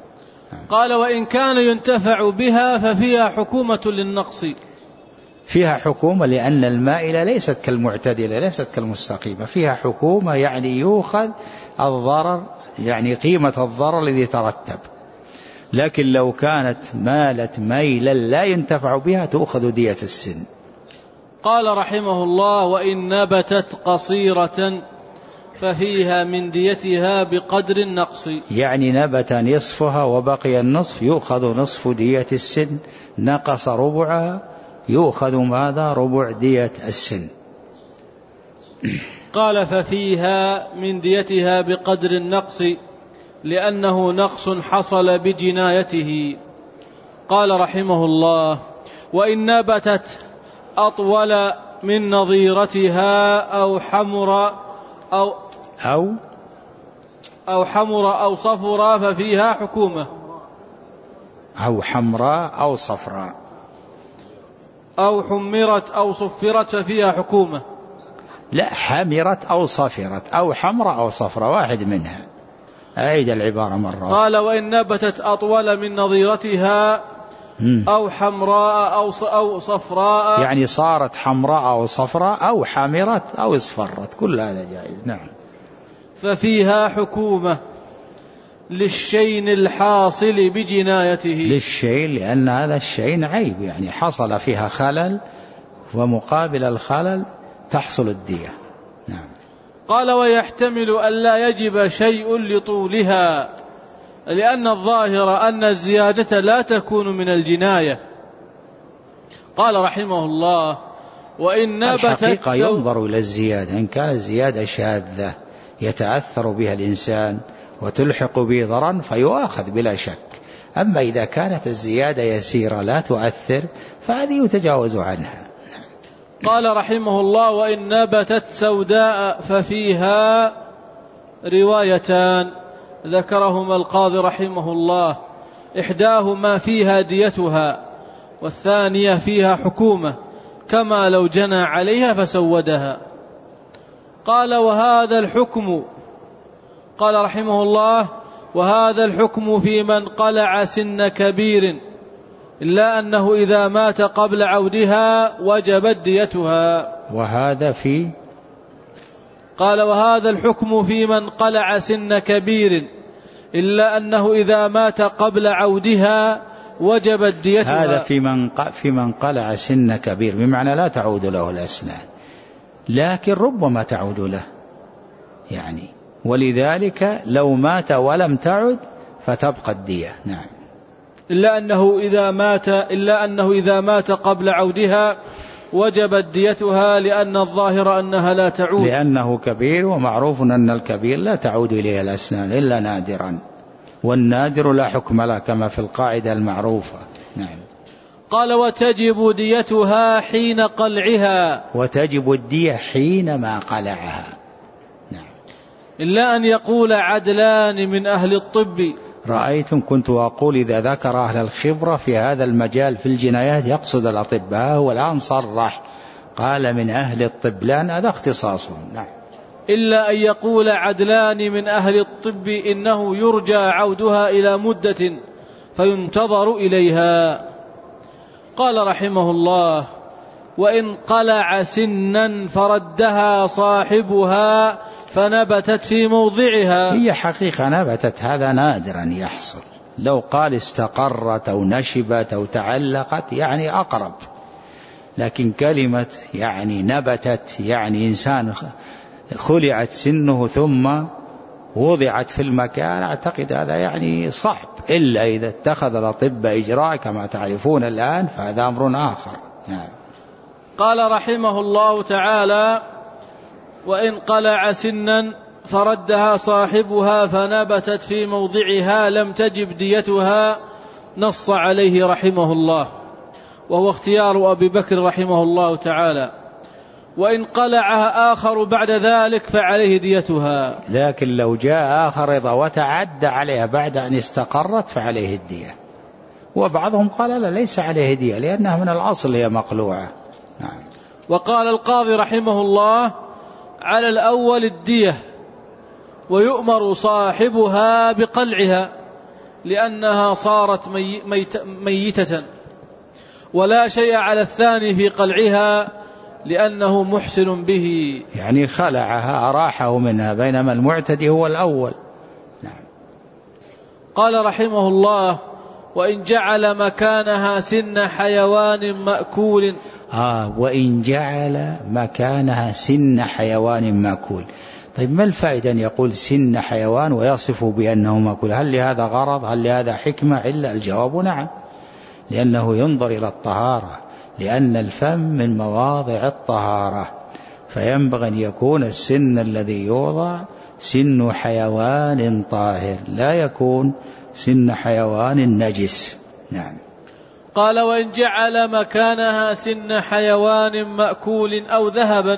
قال وإن كان ينتفع بها ففيها حكومة للنقص. فيها حكومة لأن المائلة ليست كالمعتدلة، ليست كالمستقيمة، فيها حكومة يعني يؤخذ الضرر، يعني قيمة الضرر الذي ترتب. لكن لو كانت مالت ميلا لا ينتفع بها تؤخذ دية السن. قال رحمه الله وإن نبتت قصيرة ففيها من ديتها بقدر النقص. يعني نبت نصفها وبقي النصف يؤخذ نصف دية السن، نقص ربعها يؤخذ ماذا؟ ربع دية السن. قال ففيها من ديتها بقدر النقص لأنه نقص حصل بجنايته. قال رحمه الله وإن نبتت أطول من نظيرتها أو حمر أو أو أو حمر أو صفرا ففيها حكومة. أو حمراء أو صفراء أو حمرت أو صفرت ففيها حكومة. لا، حمرت أو صفرت أو حمراء أو صفراء، واحد منها. أعيد العبارة مرة. قال وإن نبتت أطول من نظيرتها أو حمراء أو أو صفراء، يعني صارت حمراء أو صفراء أو حمرت أو اصفرت، كل هذا جائز. نعم. ففيها حكومة للشين الحاصل بجنايته. للشين لأن هذا الشين عيب، يعني حصل فيها خلل ومقابل الخلل تحصل الدية. نعم. قال ويحتمل أن لا يجب شيء لطولها لأن الظاهر أن الزيادة لا تكون من الجناية. قال رحمه الله وإن نبتت الحقيقة ينظر إلى الزيادة، إن كانت الزيادة شاذة يتأثر بها الإنسان وتلحق به ضررا فيؤاخذ بلا شك. أما إذا كانت الزيادة يسيرة لا تؤثر فهذه يتجاوز عنها. قال رحمه الله وإن نبتت سوداء ففيها روايتان ذكرهما القاضي رحمه الله، إحداهما فيها ديتها والثانية فيها حكومة كما لو جنى عليها فسودها. قال وهذا الحكم قال رحمه الله وهذا الحكم في من قلع سن كبير إلا أنه إذا مات قبل عودها وجبت ديتها. وهذا في قال وهذا الحكم في من قلع سن كبير إلا أنه إذا مات قبل عودها وجبت ديتها. هذا في من في من قلع سن كبير، بمعنى لا تعود له الأسنان، لكن ربما تعود له يعني، ولذلك لو مات ولم تعد فتبقى الدية. نعم. إلا أنه إذا مات إلا أنه إذا مات قبل عودها وجبت ديتها لأن الظاهر أنها لا تعود، لأنه كبير، ومعروف أن الكبير لا تعود إليه الأسنان إلا نادرا، والنادر لا حكم له كما في القاعدة المعروفة. نعم. قال وتجب ديتها حين قلعها. وتجب الدية حينما قلعها. نعم. إلا أن يقول عدلان من أهل الطب. رأيتم كنت أقول إذا ذكر أهل الخبرة في هذا المجال في الجنايات يقصد الأطباء، هو الآن صرح قال من أهل الطب لأن هذا اختصاصهم. نعم. إلا أن يقول عدلان من أهل الطب إنه يرجى عودها إلى مدة فينتظر إليها. قال رحمه الله وإن قلع سنا فردها صاحبها فنبتت في موضعها. هي حقيقة نبتت، هذا نادرا يحصل، لو قال استقرت أو نشبت أو تعلقت يعني أقرب، لكن كلمة يعني نبتت يعني إنسان خلعت سنه ثم وضعت في المكان، أعتقد هذا يعني صعب، إلا إذا اتخذ الأطباء إجراء كما تعرفون الآن فهذا أمر آخر. نعم. قال رحمه الله تعالى وإن قلع سنا فردها صاحبها فنبتت في موضعها لم تجب ديتها، نص عليه رحمه الله وهو اختيار أبي بكر رحمه الله تعالى. وإن قلعها آخر بعد ذلك فعليه ديتها. لكن لو جاء آخر وتعدى عليها بعد أن استقرت فعليه الدية، وبعضهم قال لا ليس عليه دية لأنها من الأصل هي مقلوعة. نعم. وقال القاضي رحمه الله على الأول الدية ويؤمر صاحبها بقلعها، لأنها صارت مي ميت ميتة، ولا شيء على الثاني في قلعها لأنه محسن به، يعني خلعها أراحه منها، بينما المعتدي هو الأول. نعم. قال رحمه الله: وإن جعل مكانها سن حيوان مأكول. آه وإن جعل مكانها سن حيوان مأكول. طيب ما الفائدة أن يقول سن حيوان ويصف بأنه مأكول؟ هل لهذا غرض؟ هل لهذا حكمة؟ إلا الجواب نعم، لأنه ينظر إلى الطهارة، لأن الفم من مواضع الطهارة، فينبغي أن يكون السن الذي يوضع سن حيوان طاهر، لا يكون سن حيوان نجس. نعم. قال: وإن جعل مكانها سن حيوان مأكول أو ذهبا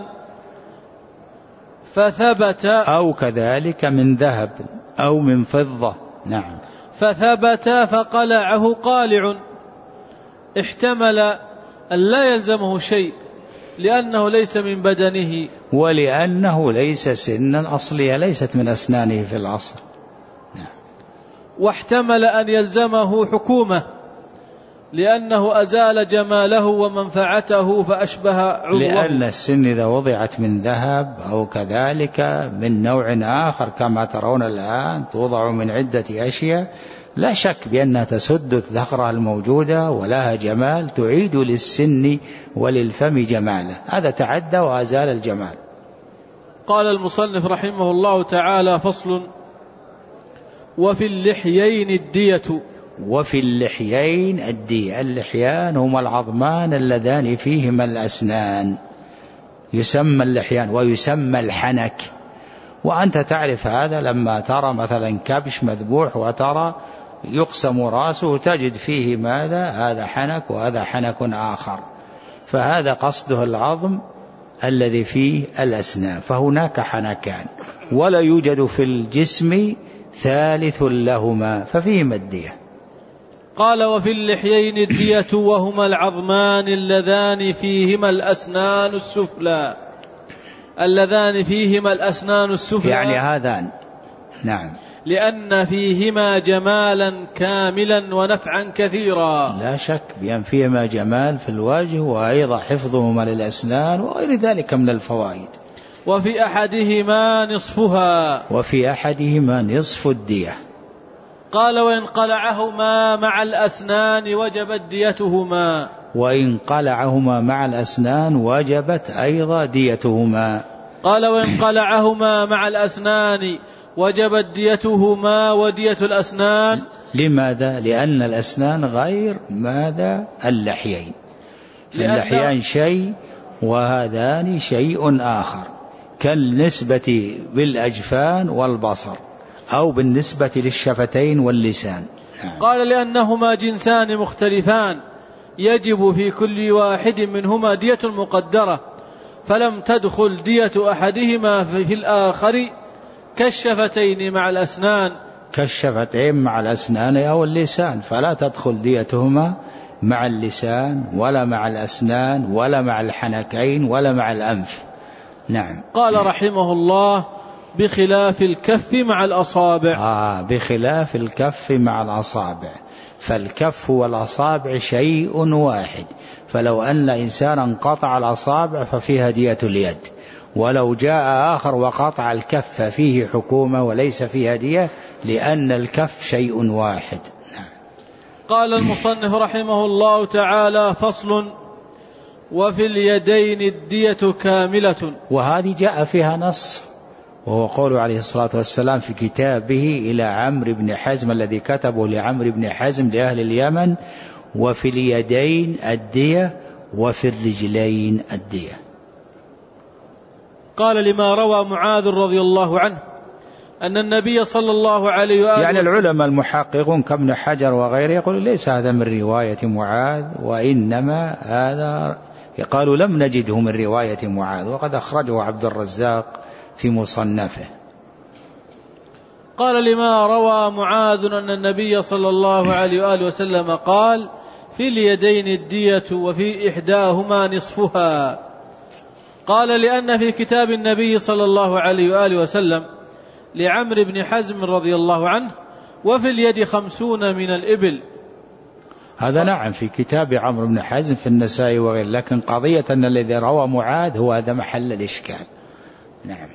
فثبت، أو كذلك من ذهب أو من فضة. نعم. فثبت فقلعه قالع، احتمل أن لا يلزمه شيء لأنه ليس من بدنه، ولأنه ليس سنا أصلية، ليست من أسنانه في الأصل. نعم. واحتمل أن يلزمه حكومة لأنه أزال جماله ومنفعته فأشبه عضوه، لأن السن إذا وضعت من ذهب أو كذلك من نوع آخر كما ترون الآن توضع من عدة أشياء، لا شك بأنها تسد الثغرة الموجودة ولها جمال، تعيد للسن وللفم جماله، هذا تعدى وأزال الجمال. قال المصنف رحمه الله تعالى: فصل: وفي اللحيين الدية. وفي اللحيين الدية. اللحيان هما العظمان اللذان فيهما الأسنان، يسمى اللحيان ويسمى الحنك. وأنت تعرف هذا لما ترى مثلا كبش مذبوح وترى يقسم رأسه تجد فيه ماذا؟ هذا حنك وهذا حنك آخر، فهذا قصده العظم الذي فيه الأسنان، فهناك حنكان ولا يوجد في الجسم ثالث لهما، ففيهما الدية. قال: وفي اللحيين الدية وهما العظمان اللذان فيهما الأسنان السفلى. اللذان فيهما الأسنان السفلى يعني هذان. نعم. لأن فيهما جمالا كاملا ونفعا كثيرا. لا شك بأن فيهما جمال في الوجه، وأيضا حفظهما للأسنان وغير ذلك من الفوائد. وفي أحدهما نصفها. وفي أحدهما نصف الدية. قال: وإن قلعهما مع الأسنان وجبت ديتهما. وإن قلعهما مع الأسنان وجبت أيضا ديتهما. قال: وإن قلعهما مع الأسنان وجبت ديتهما ودية الأسنان. لماذا؟ لأن الأسنان غير ماذا؟ اللحيين. اللحيان شيء وهذان شيء آخر، كالنسبة بالأجفان والبصر أو بالنسبة للشفتين واللسان. نعم. قال: لأنهما جنسان مختلفان يجب في كل واحد منهما دية مقدرة، فلم تدخل دية أحدهما في الآخر كالشفتين مع الأسنان. كالشفتين مع الأسنان أو اللسان، فلا تدخل ديتهما مع اللسان ولا مع الأسنان ولا مع الحنكين ولا مع الأنف. نعم. قال رحمه الله: بخلاف الكف مع الأصابع. آه بخلاف الكف مع الأصابع، فالكف والأصابع شيء واحد، فلو أن إنسانا قطع الأصابع ففيها دية اليد، ولو جاء آخر وقطع الكف فيه حكومة وليس فيها دية، لأن الكف شيء واحد. نعم. قال المصنف رحمه الله تعالى: فصل: وفي اليدين الدية كاملة. وهذه جاء فيها نص، وهو قول عليه الصلاة والسلام في كتابه إلى عمرو بن حزم الذي كتبه لعمرو بن حزم لأهل اليمن: وفي اليدين الدية وفي الرجلين الدية. قال: لما روى معاذ رضي الله عنه أن النبي صلى الله عليه وآله يعني العلماء المحققون كابن حجر وغيره يقول ليس هذا من رواية معاذ، وإنما هذا قالوا لم نجده من رواية معاذ، وقد أخرجه عبد الرزاق في مصنفه. قال: لما روى معاذ أن النبي صلى الله عليه وآله وسلم قال: في اليدين الدية وفي إحداهما نصفها. قال: لأن في كتاب النبي صلى الله عليه وآله وسلم لعمرو بن حزم رضي الله عنه وفي اليد خمسون من الإبل. هذا نعم في كتاب عمرو بن حزم في النسائي وغيره، لكن قضية أن الذي روى معاذ هو هذا محل الإشكال. نعم.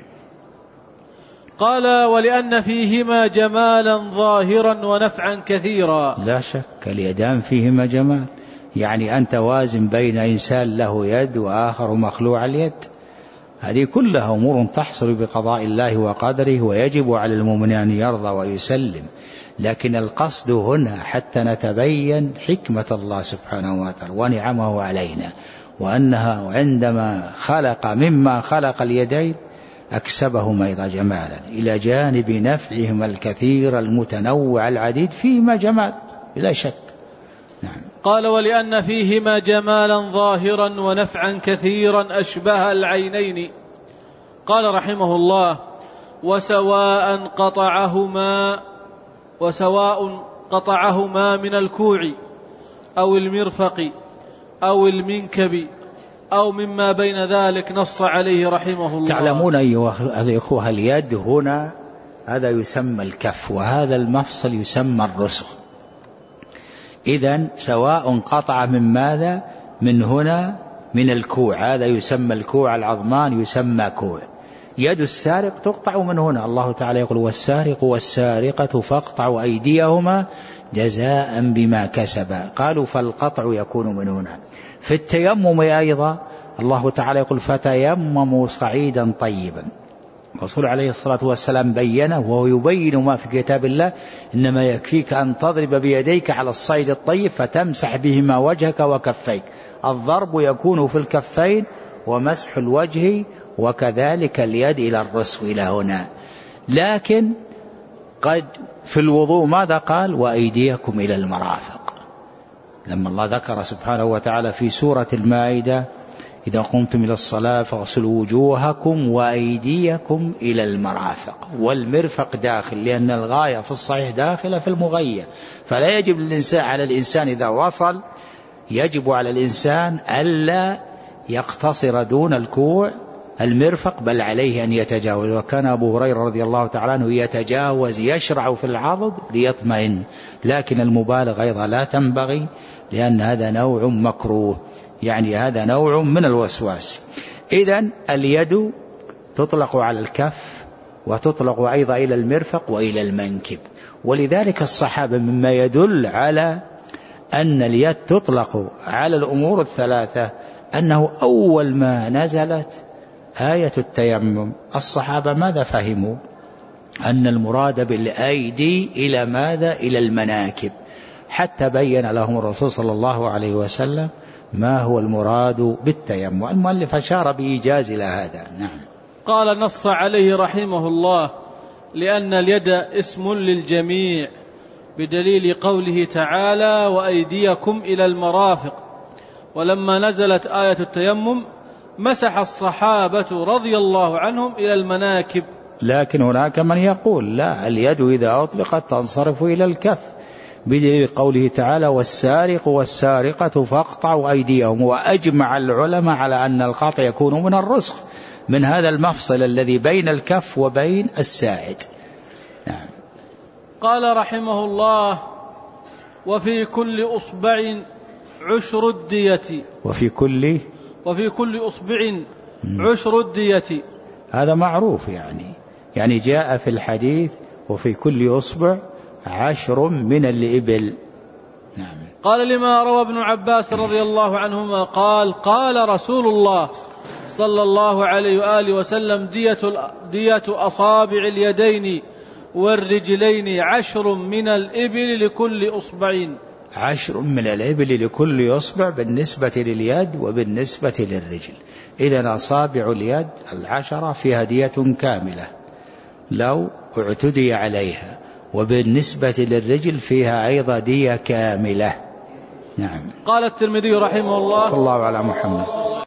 قال ولأن فيهما جمالا ظاهرا ونفعا كثيرا. لا شك اليدان فيهما جمال، يعني أنت وازن بين إنسان له يد وآخر مخلوع اليد، هذه كلها أمور تحصل بقضاء الله وقدره، ويجب على المؤمن أن يرضى ويسلم. لكن القصد هنا حتى نتبين حكمة الله سبحانه وتعالى ونعمه علينا، وأنها عندما خلق مما خلق اليدين أكسبهما أيضا جمالا، إلى جانب نفعهما الكثير المتنوع العديد فيهما جمال بلا شك. نعم. قال ولأن فيهما جمالا ظاهرا ونفعا كثيرا أشبه العينين. قال رحمه الله وسواء قطعهما وسواء قطعهما من الكوع أو المرفق أو المنكب أو مما بين ذلك نص عليه رحمه الله. تعلمون أيها الأخوة اليد هنا هذا يسمى الكف، وهذا المفصل يسمى الرسغ. إذن سواء قطع من ماذا؟ من هنا من الكوع، هذا يسمى الكوع العظمان يسمى كوع. يد السارق تقطع من هنا، الله تعالى يقول والسارق والسارقة فاقطعوا أيديهما جزاء بما كسبا. قالوا فالقطع يكون من هنا. في التيمم أيضا الله تعالى يقول فتيمموا صعيدا طيبا. الرسول عليه الصلاة والسلام بينه، وهو يبين ما في كتاب الله، إنما يكفيك أن تضرب بيديك على الصعيد الطيب فتمسح بهما وجهك وكفيك. الضرب يكون في الكفين ومسح الوجه، وكذلك اليد إلى الرسغ إلى هنا. لكن قد في الوضوء ماذا قال؟ وأيديكم إلى المرافق. لما الله ذكر سبحانه وتعالى في سورة المائدة إذا قمتم إلى الصلاة فاغسلوا وجوهكم وأيديكم إلى المرافق، والمرفق داخل، لأن الغاية في الصحيح داخلة في المغية. فلا يجب للإنسان على الإنسان إذا وصل يجب على الإنسان ألا يقتصر دون الكوع المرفق، بل عليه أن يتجاوز. وكان أبو هريرة رضي الله تعالى عنه يتجاوز يشرع في العضد ليطمئن، لكن المبالغة أيضا لا تنبغي، لأن هذا نوع مكروه، يعني هذا نوع من الوسواس. إذن اليد تطلق على الكف وتطلق أيضا إلى المرفق وإلى المنكب. ولذلك الصحابة مما يدل على أن اليد تطلق على الأمور الثلاثة أنه أول ما نزلت آية التيمم الصحابة ماذا فهموا؟ أن المراد بالأيدي إلى ماذا؟ إلى المناكب، حتى بين لهم الرسول صلى الله عليه وسلم ما هو المراد بالتيمم. المؤلف أشار بإيجاز إلى هذا. نعم. قال نص عليه رحمه الله لأن اليد اسم للجميع بدليل قوله تعالى وأيديكم إلى المرافق. ولما نزلت آية التيمم مسح الصحابة رضي الله عنهم إلى المناكب. لكن هناك من يقول لا، اليد إذا أطلقت تنصرف إلى الكف بدليل قوله تعالى والسارق والسارقة فاقطعوا أيديهم. وأجمع العلماء على أن القطع يكون من الرسغ، من هذا المفصل الذي بين الكف وبين الساعد. نعم. قال رحمه الله وفي كل أصبع عشر الدية. وفي كل وفي كل أصبع عشر الدية. هذا معروف، يعني يعني جاء في الحديث وفي كل أصبع عشر من الإبل. نعم. قال لما روى ابن عباس رضي الله عنهما قال قال رسول الله صلى الله عليه وآله وسلم دية, دية أصابع اليدين والرجلين عشر من الإبل لكل أصبع. عشر من الإبل لكل أصبع بالنسبة لليد وبالنسبة للرجل. إذن أصابع اليد العشرة فيها دية كاملة لو اعتدي عليها، وبالنسبة للرجل فيها أيضا دية كاملة. نعم. قال الترمذي رحمه الله صلى الله على محمد